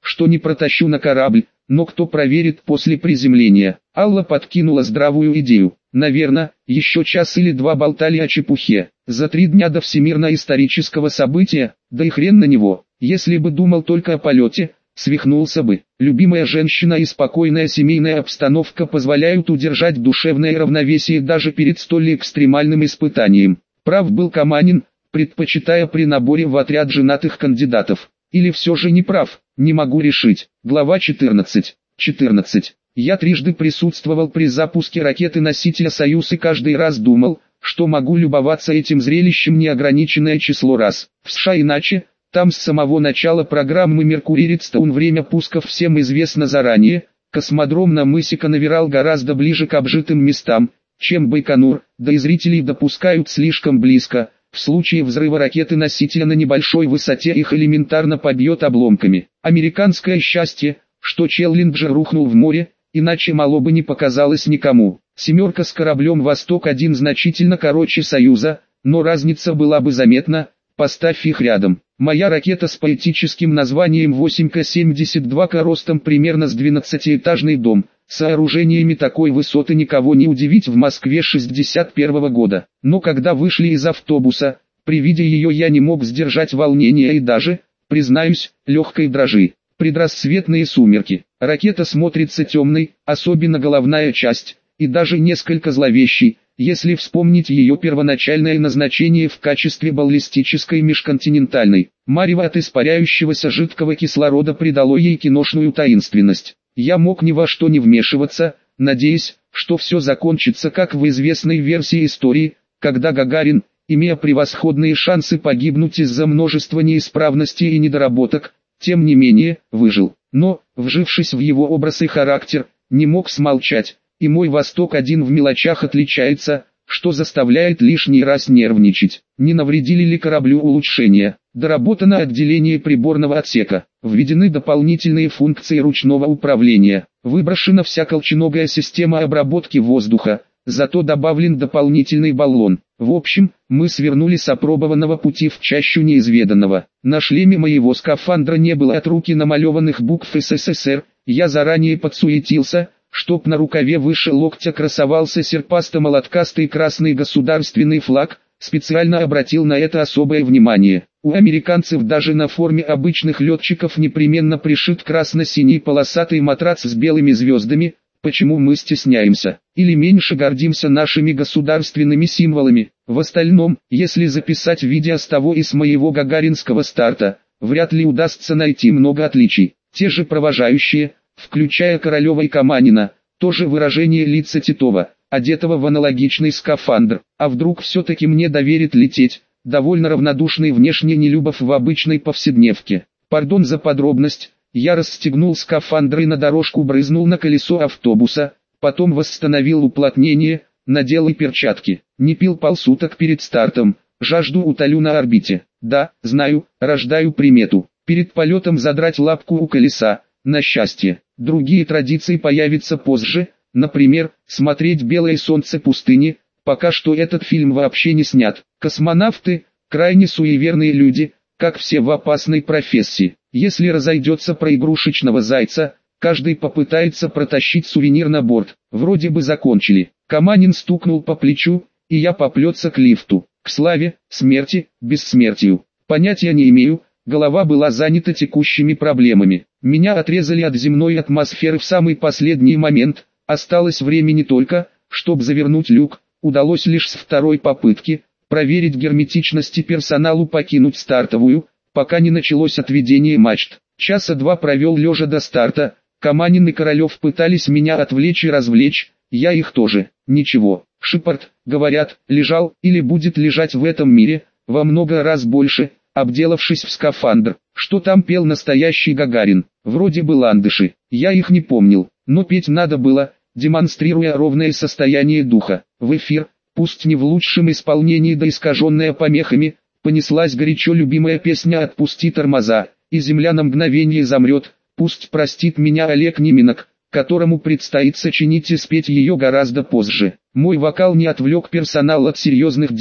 что не протащу на корабль, но кто проверит после приземления. Алла подкинула здравую идею. Наверное, еще час или два болтали о чепухе. За три дня до всемирно-исторического события, да и хрен на него. Если бы думал только о полете, свихнулся бы. Любимая женщина и спокойная семейная обстановка позволяют удержать душевное равновесие даже перед столь экстремальным испытанием. Прав был Каманин, предпочитая при наборе в отряд женатых кандидатов. Или все же не прав, не могу решить. Глава четырнадцать. четырнадцать. Я трижды присутствовал при запуске ракеты-носителя «Союз» и каждый раз думал, что могу любоваться этим зрелищем неограниченное число раз. В США иначе, там с самого начала программы «Меркурий Редстоун» время пусков всем известно заранее, космодром на мысе Канаверал гораздо ближе к обжитым местам, чем Байконур, да и зрителей допускают слишком близко. В случае взрыва ракеты-носителя на небольшой высоте их элементарно побьет обломками. Американское счастье, что Челленджер рухнул в море, иначе мало бы не показалось никому. «Семерка» с кораблем «Восток один» значительно короче «Союза», но разница была бы заметна, поставь их рядом. Моя ракета с поэтическим названием восемь К семьдесят два К ростом примерно с двенадцатиэтажный дом. Сооружениями такой высоты никого не удивить в Москве шестьдесят первого года. Но когда вышли из автобуса, при виде ее я не мог сдержать волнения и даже, признаюсь, легкой дрожи. Предрассветные сумерки. Ракета смотрится темной, особенно головная часть, и даже несколько зловещей, если вспомнить ее первоначальное назначение в качестве баллистической межконтинентальной. Марево от испаряющегося жидкого кислорода придало ей киношную таинственность. Я мог ни во что не вмешиваться, надеясь, что все закончится как в известной версии истории, когда Гагарин, имея превосходные шансы погибнуть из-за множества неисправностей и недоработок, тем не менее, выжил. Но, вжившись в его образ и характер, не мог смолчать, и мой «Восток один» в мелочах отличается, что заставляет лишний раз нервничать. Не навредили ли кораблю улучшения? Доработано отделение приборного отсека. Введены дополнительные функции ручного управления. Выброшена вся колченогая система обработки воздуха, зато добавлен дополнительный баллон. В общем, мы свернули с опробованного пути в чащу неизведанного. На шлеме моего скафандра не было от руки намалеванных букв СССР, я заранее подсуетился, чтоб на рукаве выше локтя красовался серпасто-молоткастый красный государственный флаг, специально обратил на это особое внимание. У американцев даже на форме обычных летчиков непременно пришит красно-синий полосатый матрац с белыми звездами. Почему мы стесняемся, или меньше гордимся нашими государственными символами? В остальном, если записать видео с того и с моего гагаринского старта, вряд ли удастся найти много отличий. Те же провожающие, включая Королева и Каманина, тоже выражение лица Титова, одетого в аналогичный скафандр. А вдруг все-таки мне доверит лететь, довольно равнодушный внешне Нелюбов в обычной повседневке. Пардон за подробность. Я расстегнул скафандр и на дорожку брызнул на колесо автобуса, потом восстановил уплотнение, надел и перчатки. Не пил полсуток перед стартом, жажду утолю на орбите. Да, знаю, рождаю примету. Перед полетом задрать лапку у колеса, на счастье. Другие традиции появятся позже, например, смотреть «Белое солнце пустыни», пока что этот фильм вообще не снят. Космонавты – крайне суеверные люди, как все в опасной профессии. Если разойдется про игрушечного зайца, каждый попытается протащить сувенир на борт. Вроде бы закончили. Каманин стукнул по плечу, и я поплелся к лифту. К славе, смерти, бессмертию. Понятия не имею, голова была занята текущими проблемами. Меня отрезали от земной атмосферы в самый последний момент, осталось времени только, чтобы завернуть люк, удалось лишь с второй попытки, проверить герметичность и персоналу покинуть стартовую, пока не началось отведение мачт. Часа два провел лежа до старта, Каманин и Королев пытались меня отвлечь и развлечь, я их тоже. Ничего, Шепард, говорят, лежал или будет лежать в этом мире, во много раз больше, обделавшись в скафандр. Что там пел настоящий Гагарин? Вроде бы ландыши, я их не помнил, но петь надо было, демонстрируя ровное состояние духа. В эфир, пусть не в лучшем исполнении да искаженная помехами, понеслась горячо любимая песня «Отпусти тормоза», и земля на мгновение замрет, пусть простит меня Олег Ниминок, которому предстоит сочинить и спеть ее гораздо позже. Мой вокал не отвлек персонал от серьезных дел,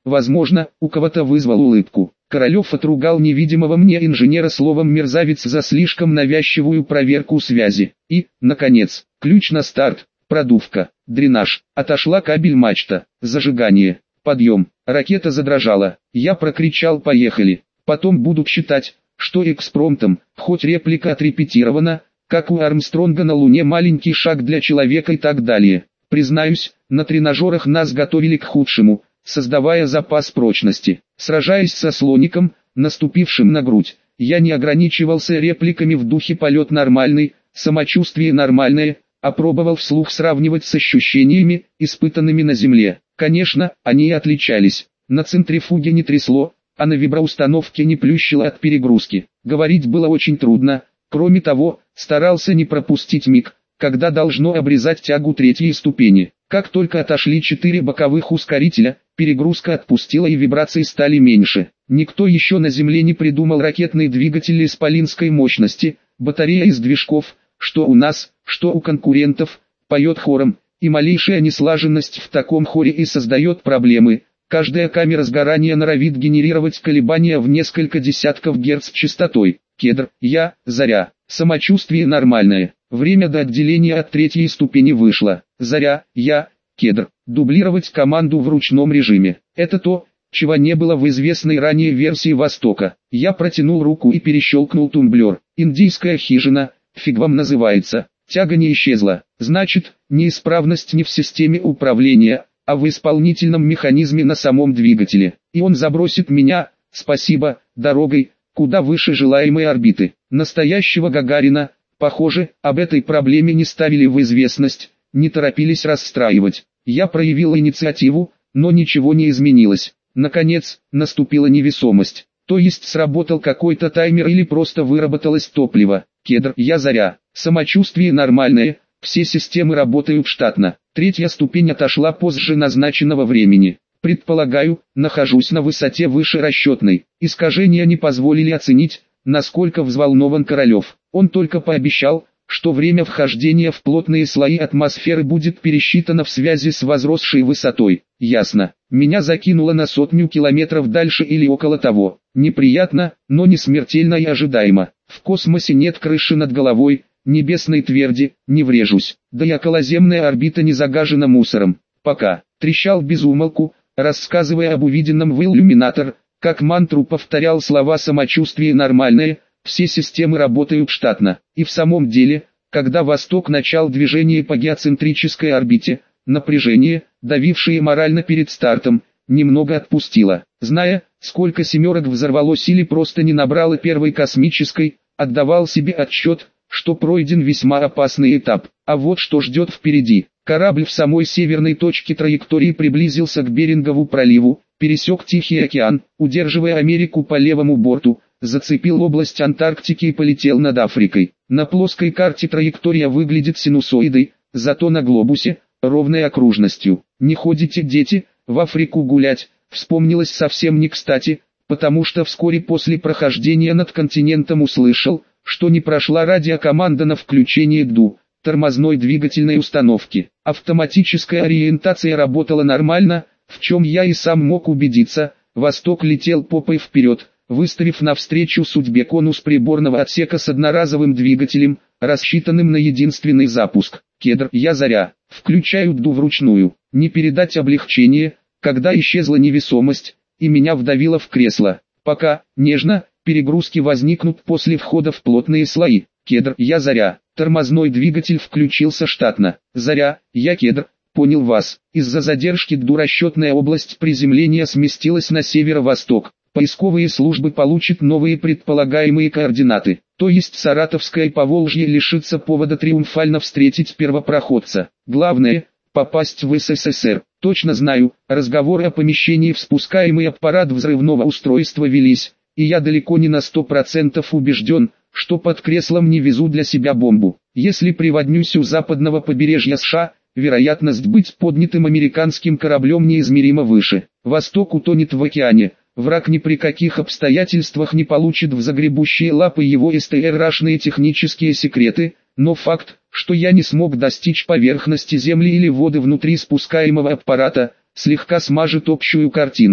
возможно, у кого-то вызвал улыбку. Королев отругал невидимого мне инженера словом «мерзавец» за слишком навязчивую проверку связи. И, наконец, ключ на старт, продувка, дренаж, отошла кабель-мачта, зажигание, подъем, ракета задрожала. Я прокричал «поехали». Потом будут считать, что экспромтом, хоть реплика отрепетирована, как у Армстронга на Луне маленький шаг для человека и так далее. Признаюсь, на тренажерах нас готовили к худшему, создавая запас прочности. Сражаясь со слоником, наступившим на грудь, я не ограничивался репликами в духе «полет нормальный», «самочувствие нормальное», а пробовал вслух сравнивать с ощущениями, испытанными на Земле. Конечно, они и отличались. На центрифуге не трясло, а на виброустановке не плющило от перегрузки. Говорить было очень трудно. Кроме того, старался не пропустить миг, когда должно обрезать тягу третьей ступени. Как только отошли четыре боковых ускорителя, перегрузка отпустила и вибрации стали меньше. Никто еще на Земле не придумал ракетный двигатель исполинской мощности, батарея из движков, что у нас, что у конкурентов, поет хором, и малейшая неслаженность в таком хоре и создает проблемы. Каждая камера сгорания норовит генерировать колебания в несколько десятков герц частотой. Кедр, я, Заря, самочувствие нормальное. Время до отделения от третьей ступени вышло. Заря, я, Кедр. Дублировать команду в ручном режиме. Это то, чего не было в известной ранее версии Востока. Я протянул руку и перещелкнул тумблер. Индийская хижина, фиг вам называется. Тяга не исчезла. Значит, неисправность не в системе управления, а в исполнительном механизме на самом двигателе. И он забросит меня, спасибо, дорогой, куда выше желаемой орбиты. Настоящего Гагарина, похоже, об этой проблеме не ставили в известность, не торопились расстраивать. Я проявил инициативу, но ничего не изменилось. Наконец, наступила невесомость. То есть сработал какой-то таймер или просто выработалось топливо. Кедр, я, Заря. Самочувствие нормальное, все системы работают штатно. Третья ступень отошла позже назначенного времени. Предполагаю, нахожусь на высоте выше расчетной. Искажения не позволили оценить, насколько взволнован Королев. Он только пообещал, что время вхождения в плотные слои атмосферы будет пересчитано в связи с возросшей высотой. Ясно. Меня закинуло на сотню километров дальше или около того. Неприятно, но не смертельно и ожидаемо. В космосе нет крыши над головой, небесной тверди, не врежусь. Да и околоземная орбита не загажена мусором. Пока. Трещал без умолку, рассказывая об увиденном в иллюминатор, как мантру повторял слова «самочувствие нормальное», все системы работают штатно. И в самом деле, когда Восток начал движение по геоцентрической орбите, напряжение, давившее морально перед стартом, немного отпустило. Зная, сколько семерок взорвалось или просто не набрало первой космической, отдавал себе отчет, что пройден весьма опасный этап. А вот что ждет впереди. Корабль в самой северной точке траектории приблизился к Берингову проливу, пересек Тихий океан, удерживая Америку по левому борту, зацепил область Антарктики и полетел над Африкой. На плоской карте траектория выглядит синусоидой, зато на глобусе – ровной окружностью. Не ходите, дети, в Африку гулять, вспомнилось совсем не кстати, потому что вскоре после прохождения над континентом услышал, что не прошла радиокоманда на включение ДУ, тормозной двигательной установки. Автоматическая ориентация работала нормально, в чем я и сам мог убедиться. Восток летел попой вперед, выставив навстречу судьбе конус приборного отсека с одноразовым двигателем, рассчитанным на единственный запуск. Кедр, я, Заря. Включаю ДУ вручную. Не передать облегчение, когда исчезла невесомость, и меня вдавило в кресло. Пока, нежно, перегрузки возникнут после входа в плотные слои. Кедр, я, Заря. Тормозной двигатель включился штатно. Заря, я, Кедр. Понял вас. Из-за задержки ДУ расчетная область приземления сместилась на северо-восток. Поисковые службы получат новые предполагаемые координаты. То есть Саратовское Поволжье лишится повода триумфально встретить первопроходца. Главное – попасть в СССР. Точно знаю, разговоры о помещении в спускаемый аппарат взрывного устройства велись, и я далеко не на сто процентов убежден, что под креслом не везу для себя бомбу. Если приводнюсь у западного побережья США, вероятность быть поднятым американским кораблем неизмеримо выше. Восток утонет в океане. Враг ни при каких обстоятельствах не получит в загребущие лапы его СТР-рашные технические секреты, но факт, что я не смог достичь поверхности Земли или воды внутри спускаемого аппарата, слегка смажет общую картину.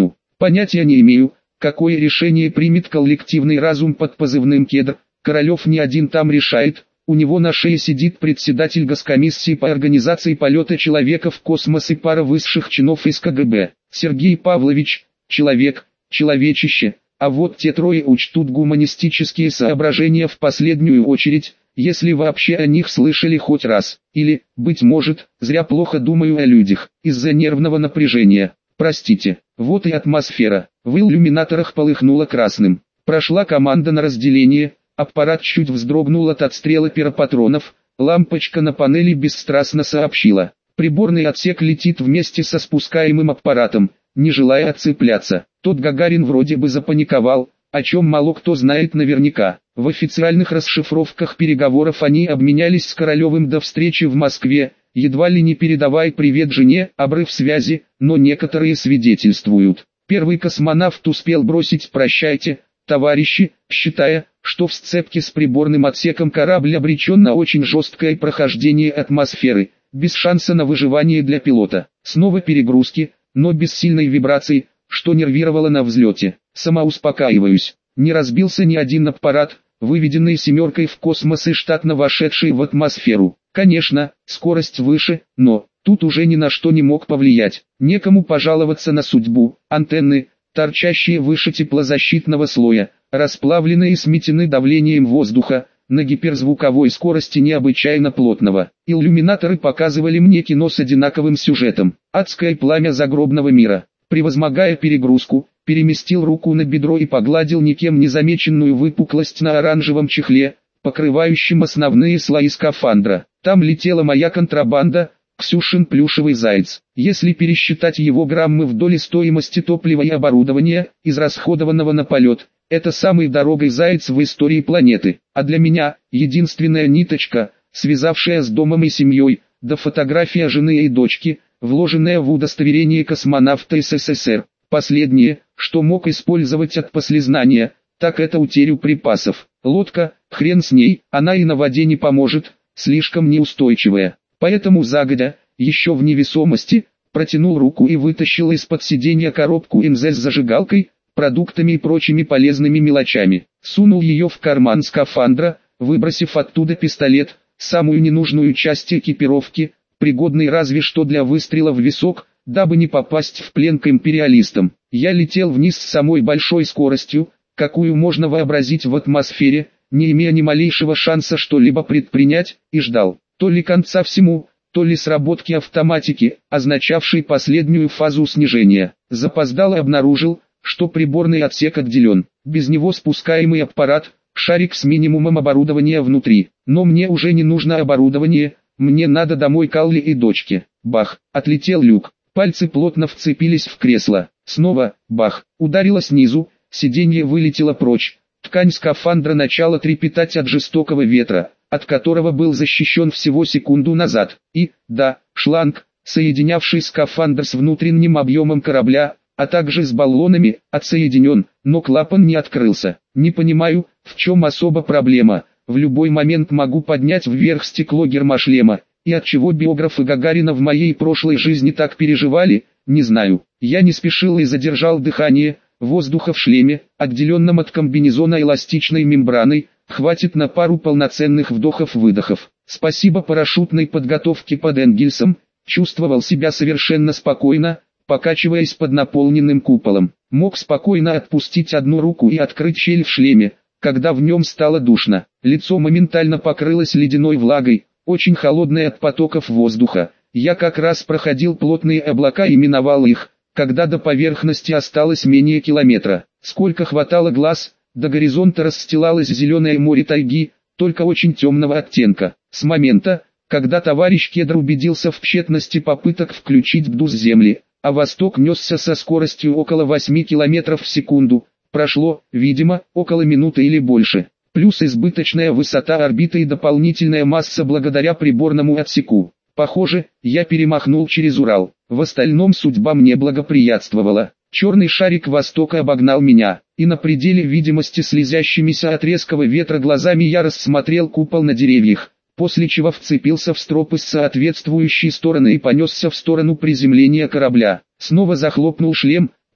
Понятия не имею, какое решение примет коллективный разум под позывным «Кедр». Королев не один там решает, у него на шее сидит председатель госкомиссии по организации полета человека в космос и пара высших чинов из ка гэ бэ. Сергей Павлович, человек, человечище, а вот те трое учтут гуманистические соображения в последнюю очередь, если вообще о них слышали хоть раз. Или, быть может, зря плохо думаю о людях, из-за нервного напряжения. Простите, вот и атмосфера. В иллюминаторах полыхнуло красным. Прошла команда на разделение, аппарат чуть вздрогнул от отстрела пиропатронов, лампочка на панели бесстрастно сообщила. Приборный отсек летит вместе со спускаемым аппаратом, не желая отцепляться. Тот Гагарин вроде бы запаниковал, о чем мало кто знает наверняка. В официальных расшифровках переговоров они обменялись с Королевым до встречи в Москве, едва ли не передавай привет жене, обрыв связи, но некоторые свидетельствуют. Первый космонавт успел бросить «прощайте, товарищи», считая, что в сцепке с приборным отсеком корабль обречен на очень жесткое прохождение атмосферы, без шанса на выживание для пилота. Снова перегрузки, но без сильной вибрации, что нервировало на взлете. Самоуспокаиваюсь, не разбился ни один аппарат, выведенный семеркой в космос и штатно вошедший в атмосферу. Конечно, скорость выше, но тут уже ни на что не мог повлиять. Некому пожаловаться на судьбу. Антенны, торчащие выше теплозащитного слоя, расплавлены и сметены давлением воздуха, на гиперзвуковой скорости необычайно плотного. Иллюминаторы показывали мне кино с одинаковым сюжетом. Адское пламя загробного мира. Превозмогая перегрузку, переместил руку на бедро и погладил никем не замеченную выпуклость на оранжевом чехле, покрывающем основные слои скафандра. Там летела моя контрабанда, Ксюшин плюшевый заяц. Если пересчитать его граммы в доле стоимости топлива и оборудования, израсходованного на полет, это самый дорогой заяц в истории планеты. А для меня, единственная ниточка, связавшая с домом и семьей, да фотография жены и дочки, вложенная в удостоверение космонавта эс эс эс эр. Последнее, что мог использовать от послезнания, так это утерю припасов. Лодка, хрен с ней, она и на воде не поможет, слишком неустойчивая. Поэтому загодя, еще в невесомости, протянул руку и вытащил из-под сиденья коробку эм зэ с зажигалкой, продуктами и прочими полезными мелочами. Сунул ее в карман скафандра, выбросив оттуда пистолет, самую ненужную часть экипировки, пригодный разве что для выстрела в висок, дабы не попасть в плен к империалистам. Я летел вниз с самой большой скоростью, какую можно вообразить в атмосфере, не имея ни малейшего шанса что-либо предпринять, и ждал. То ли конца всему, то ли сработки автоматики, означавшей последнюю фазу снижения. Запоздало обнаружил, что приборный отсек отделен. Без него спускаемый аппарат, шарик с минимумом оборудования внутри. Но мне уже не нужно оборудование, мне надо домой к Алле и дочке. Бах, отлетел люк. Пальцы плотно вцепились в кресло. Снова, бах, ударило снизу, сиденье вылетело прочь. Ткань скафандра начала трепетать от жестокого ветра, от которого был защищен всего секунду назад. И, да, шланг, соединявший скафандр с внутренним объемом корабля, а также с баллонами, отсоединен, но клапан не открылся. Не понимаю, в чем особо проблема. В любой момент могу поднять вверх стекло гермошлема, и отчего биографы Гагарина в моей прошлой жизни так переживали, не знаю. Я не спешил и задержал дыхание. Воздуха в шлеме, отделенном от комбинезона эластичной мембраной, хватит на пару полноценных вдохов-выдохов. Спасибо парашютной подготовке под Энгельсом, чувствовал себя совершенно спокойно, покачиваясь под наполненным куполом. Мог спокойно отпустить одну руку и открыть щель в шлеме, когда в нем стало душно. Лицо моментально покрылось ледяной влагой, очень холодной от потоков воздуха. Я как раз проходил плотные облака и миновал их, когда до поверхности осталось менее километра. Сколько хватало глаз, до горизонта расстилалось зеленое море тайги, только очень темного оттенка. С момента, когда товарищ Кедр убедился в тщетности попыток включить бду с земли, а восток несся со скоростью около восьми километров в секунду, прошло, видимо, около минуты или больше. Плюс избыточная высота орбиты и дополнительная масса благодаря приборному отсеку. Похоже, я перемахнул через Урал. В остальном судьба мне благоприятствовала. Черный шарик востока обогнал меня, и на пределе видимости слезящимися от резкого ветра глазами я рассмотрел купол на деревьях, после чего вцепился в стропы с соответствующей стороны и понесся в сторону приземления корабля. Снова захлопнул шлем,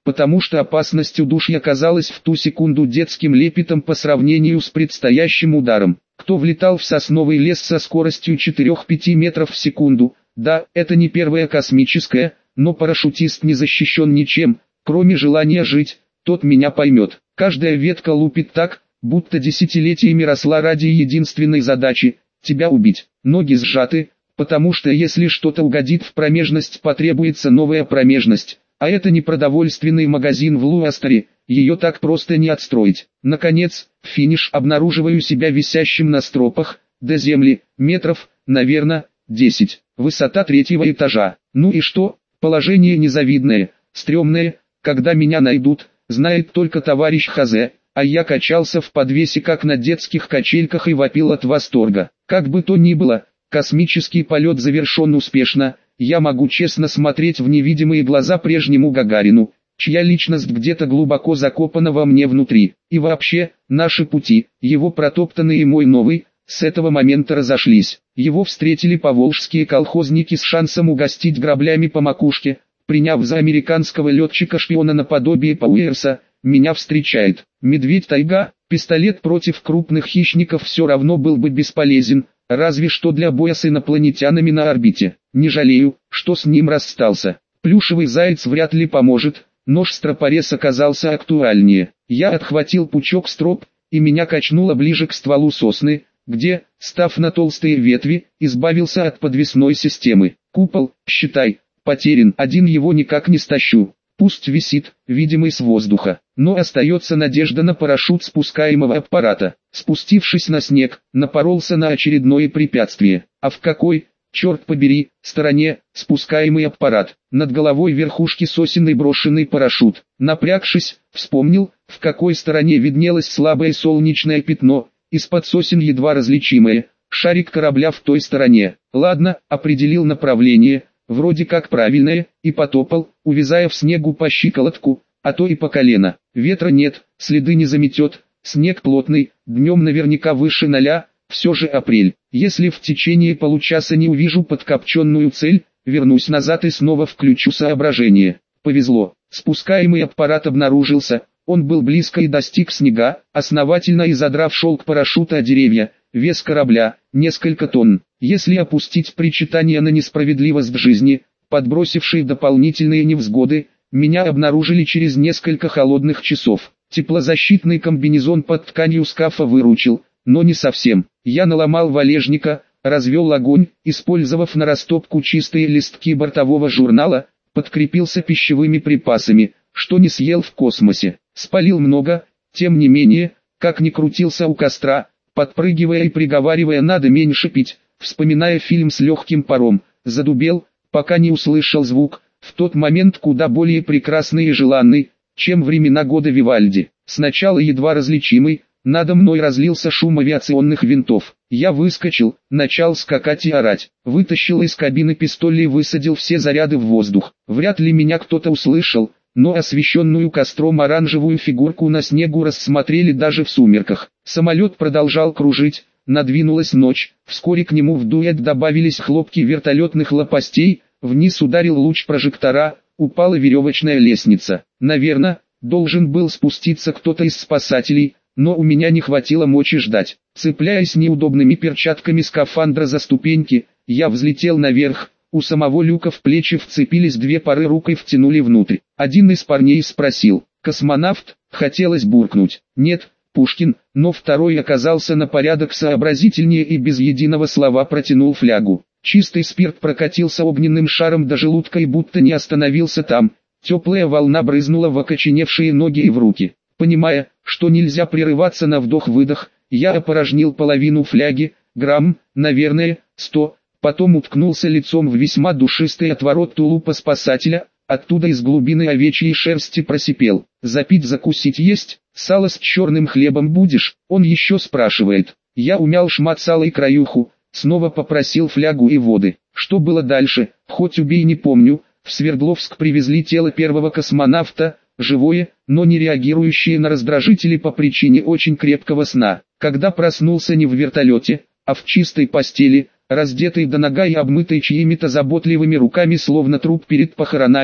потому что опасность удушья казалась в ту секунду детским лепетом по сравнению с предстоящим ударом. Кто влетал в сосновый лес со скоростью четыре-пять метров в секунду? Да, это не первая космическая, но парашютист не защищен ничем, кроме желания жить, тот меня поймет. Каждая ветка лупит так, будто десятилетиями росла ради единственной задачи – тебя убить. Ноги сжаты, потому что если что-то угодит в промежность, потребуется новая промежность. А это не продовольственный магазин в Луастере, ее так просто не отстроить. Наконец, финиш, обнаруживаю себя висящим на стропах, до земли, метров, наверное, десять. Высота третьего этажа. Ну и что? Положение незавидное, стрёмное, когда меня найдут, знает только товарищ Хазе, а я качался в подвесе как на детских качельках и вопил от восторга. Как бы то ни было, космический полет завершен успешно. Я могу честно смотреть в невидимые глаза прежнему Гагарину, чья личность где-то глубоко закопана во мне внутри. И вообще, наши пути, его протоптанный и мой новый, с этого момента разошлись. Его встретили поволжские колхозники с шансом угостить граблями по макушке, приняв за американского летчика-шпиона наподобие Пауэрса. Меня встречает медведь-тайга, пистолет против крупных хищников все равно был бы бесполезен, разве что для боя с инопланетянами на орбите. Не жалею, что с ним расстался. Плюшевый заяц вряд ли поможет, нож-стропорез оказался актуальнее. Я отхватил пучок строп, и меня качнуло ближе к стволу сосны, где, став на толстые ветви, избавился от подвесной системы. Купол, считай, потерян, один его никак не стащу. Пусть висит, видимый с воздуха, но остается надежда на парашют спускаемого аппарата. Спустившись на снег, напоролся на очередное препятствие. А в какой, черт побери, стороне, спускаемый аппарат? Над головой верхушки сосен и брошенный парашют. Напрягшись, вспомнил, в какой стороне виднелось слабое солнечное пятно, из-под сосен едва различимое, шарик корабля в той стороне. Ладно, определил направление, вроде как правильное, и потопал, увязая в снегу по щиколотку, а то и по колено. Ветра нет, следы не заметет, снег плотный, днем наверняка выше ноля, все же апрель. Если в течение получаса не увижу подкопченную цель, вернусь назад и снова включу соображение. Повезло, спускаемый аппарат обнаружился, он был близко и достиг снега, основательно и задрав шелк парашюта о деревья. Вес корабля – несколько тонн. Если опустить причитание на несправедливость жизни, подбросившие дополнительные невзгоды, меня обнаружили через несколько холодных часов. Теплозащитный комбинезон под тканью скафа выручил, но не совсем. Я наломал валежника, развел огонь, использовав на растопку чистые листки бортового журнала, подкрепился пищевыми припасами, что не съел в космосе. Спалил много, тем не менее, как ни крутился у костра, подпрыгивая и приговаривая «надо меньше пить», вспоминая фильм с легким паром, задубел, пока не услышал звук, в тот момент куда более прекрасный и желанный, чем времена года Вивальди. Сначала едва различимый, надо мной разлился шум авиационных винтов. Я выскочил, начал скакать и орать, вытащил из кабины пистоль и высадил все заряды в воздух. Вряд ли меня кто-то услышал, но освещенную костром оранжевую фигурку на снегу рассмотрели даже в сумерках. Самолет продолжал кружить, надвинулась ночь, вскоре к нему в дуэт добавились хлопки вертолетных лопастей, вниз ударил луч прожектора, упала веревочная лестница. Наверное, должен был спуститься кто-то из спасателей, но у меня не хватило мочи ждать. Цепляясь неудобными перчатками скафандра за ступеньки, я взлетел наверх. У самого люка в плечи вцепились две пары рук и втянули внутрь. Один из парней спросил: «Космонавт?» Хотелось буркнуть: «Нет, Пушкин», но второй оказался на порядок сообразительнее и без единого слова протянул флягу. Чистый спирт прокатился огненным шаром до желудка и будто не остановился там. Теплая волна брызнула в окоченевшие ноги и в руки. Понимая, что нельзя прерываться на вдох-выдох, я опорожнил половину фляги, грамм, наверное, сто. Потом уткнулся лицом в весьма душистый отворот тулупа спасателя, оттуда из глубины овечьей шерсти просипел: «Запить закусить есть, сало с черным хлебом будешь?» Он еще спрашивает. Я умял шмат сала и краюху, снова попросил флягу и воды. Что было дальше, хоть убей не помню. В Свердловск привезли тело первого космонавта, живое, но не реагирующее на раздражители по причине очень крепкого сна. Когда проснулся не в вертолете, а в чистой постели, раздетый до нога и обмытый чьими-то заботливыми руками, словно труп перед похоронами,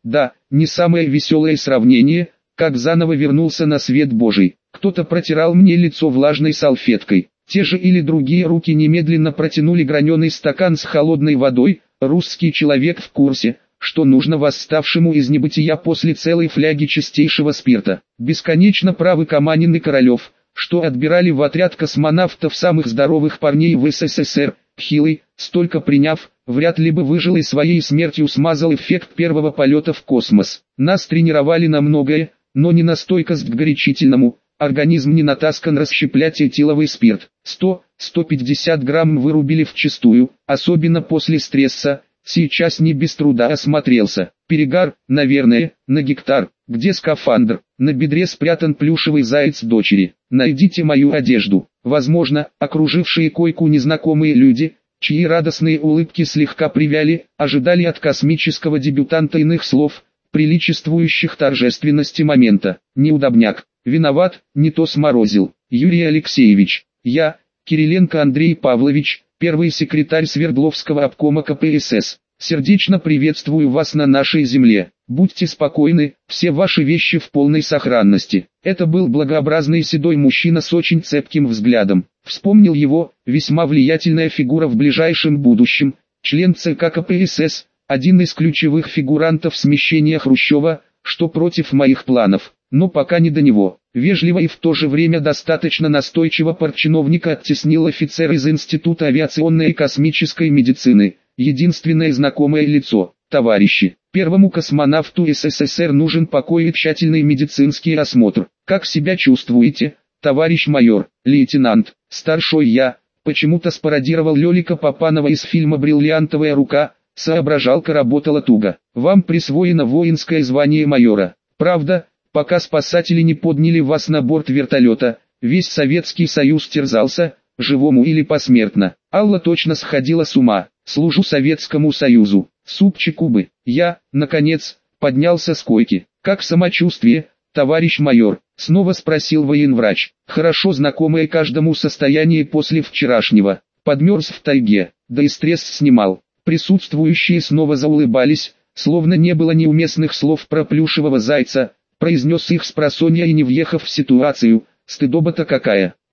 Да, не самое веселое сравнение, как заново вернулся на свет Божий. Кто-то протирал мне лицо влажной салфеткой. Те же или другие руки немедленно протянули граненый стакан с холодной водой. Русский человек в курсе, что нужно восставшему из небытия после целой фляги чистейшего спирта. Бесконечно правы Каманин и Королев, что отбирали в отряд космонавтов самых здоровых парней в СССР. Хилый, столько приняв, вряд ли бы выжил и своей смертью смазал эффект первого полета в космос. Нас тренировали на многое, но не на стойкость к горячительному. Организм не натаскан расщеплять этиловый спирт. сто — сто пятьдесят грамм вырубили вчистую, особенно после стресса. Сейчас не без труда осмотрелся. Перегар, наверное, на гектар. Где скафандр? На бедре спрятан плюшевый заяц дочери. Найдите мою одежду. Возможно, окружившие койку незнакомые люди, чьи радостные улыбки слегка привяли, ожидали от космического дебютанта иных слов, приличествующих торжественности момента. Неудобняк. Виноват, не то сморозил. Юрий Алексеевич. Я, Кириленко Андрей Павлович, первый секретарь Свердловского обкома ка пэ эс эс. Сердечно приветствую вас на нашей земле. Будьте спокойны, все ваши вещи в полной сохранности. Это был благообразный седой мужчина с очень цепким взглядом. Вспомнил его, весьма влиятельная фигура в ближайшем будущем, член ЦК ка пэ эс эс, один из ключевых фигурантов смещения Хрущева, что против моих планов. Но пока не до него. Вежливо и в то же время достаточно настойчиво партчиновника оттеснил офицер из Института авиационной и космической медицины. Единственное знакомое лицо. Товарищи, первому космонавту эс эс эс эр нужен покой и тщательный медицинский осмотр. Как себя чувствуете, товарищ майор? Лейтенант, старшой я, почему-то спародировал Лёлика Папанова из фильма «Бриллиантовая рука», соображалка работала туго. Вам присвоено воинское звание майора. Правда, пока спасатели не подняли вас на борт вертолета, весь Советский Союз терзался, живому или посмертно. Алла точно сходила с ума. Служу Советскому Союзу. Супчику бы. Я, наконец, поднялся с койки. Как самочувствие, товарищ майор? Снова спросил военврач. Хорошо знакомое каждому состояние после вчерашнего. Подмерз в тайге, да и стресс снимал. Присутствующие снова заулыбались, словно не было неуместных слов про плюшевого зайца. Произнес их спросонья и не въехав в ситуацию. Стыдоба-то какая.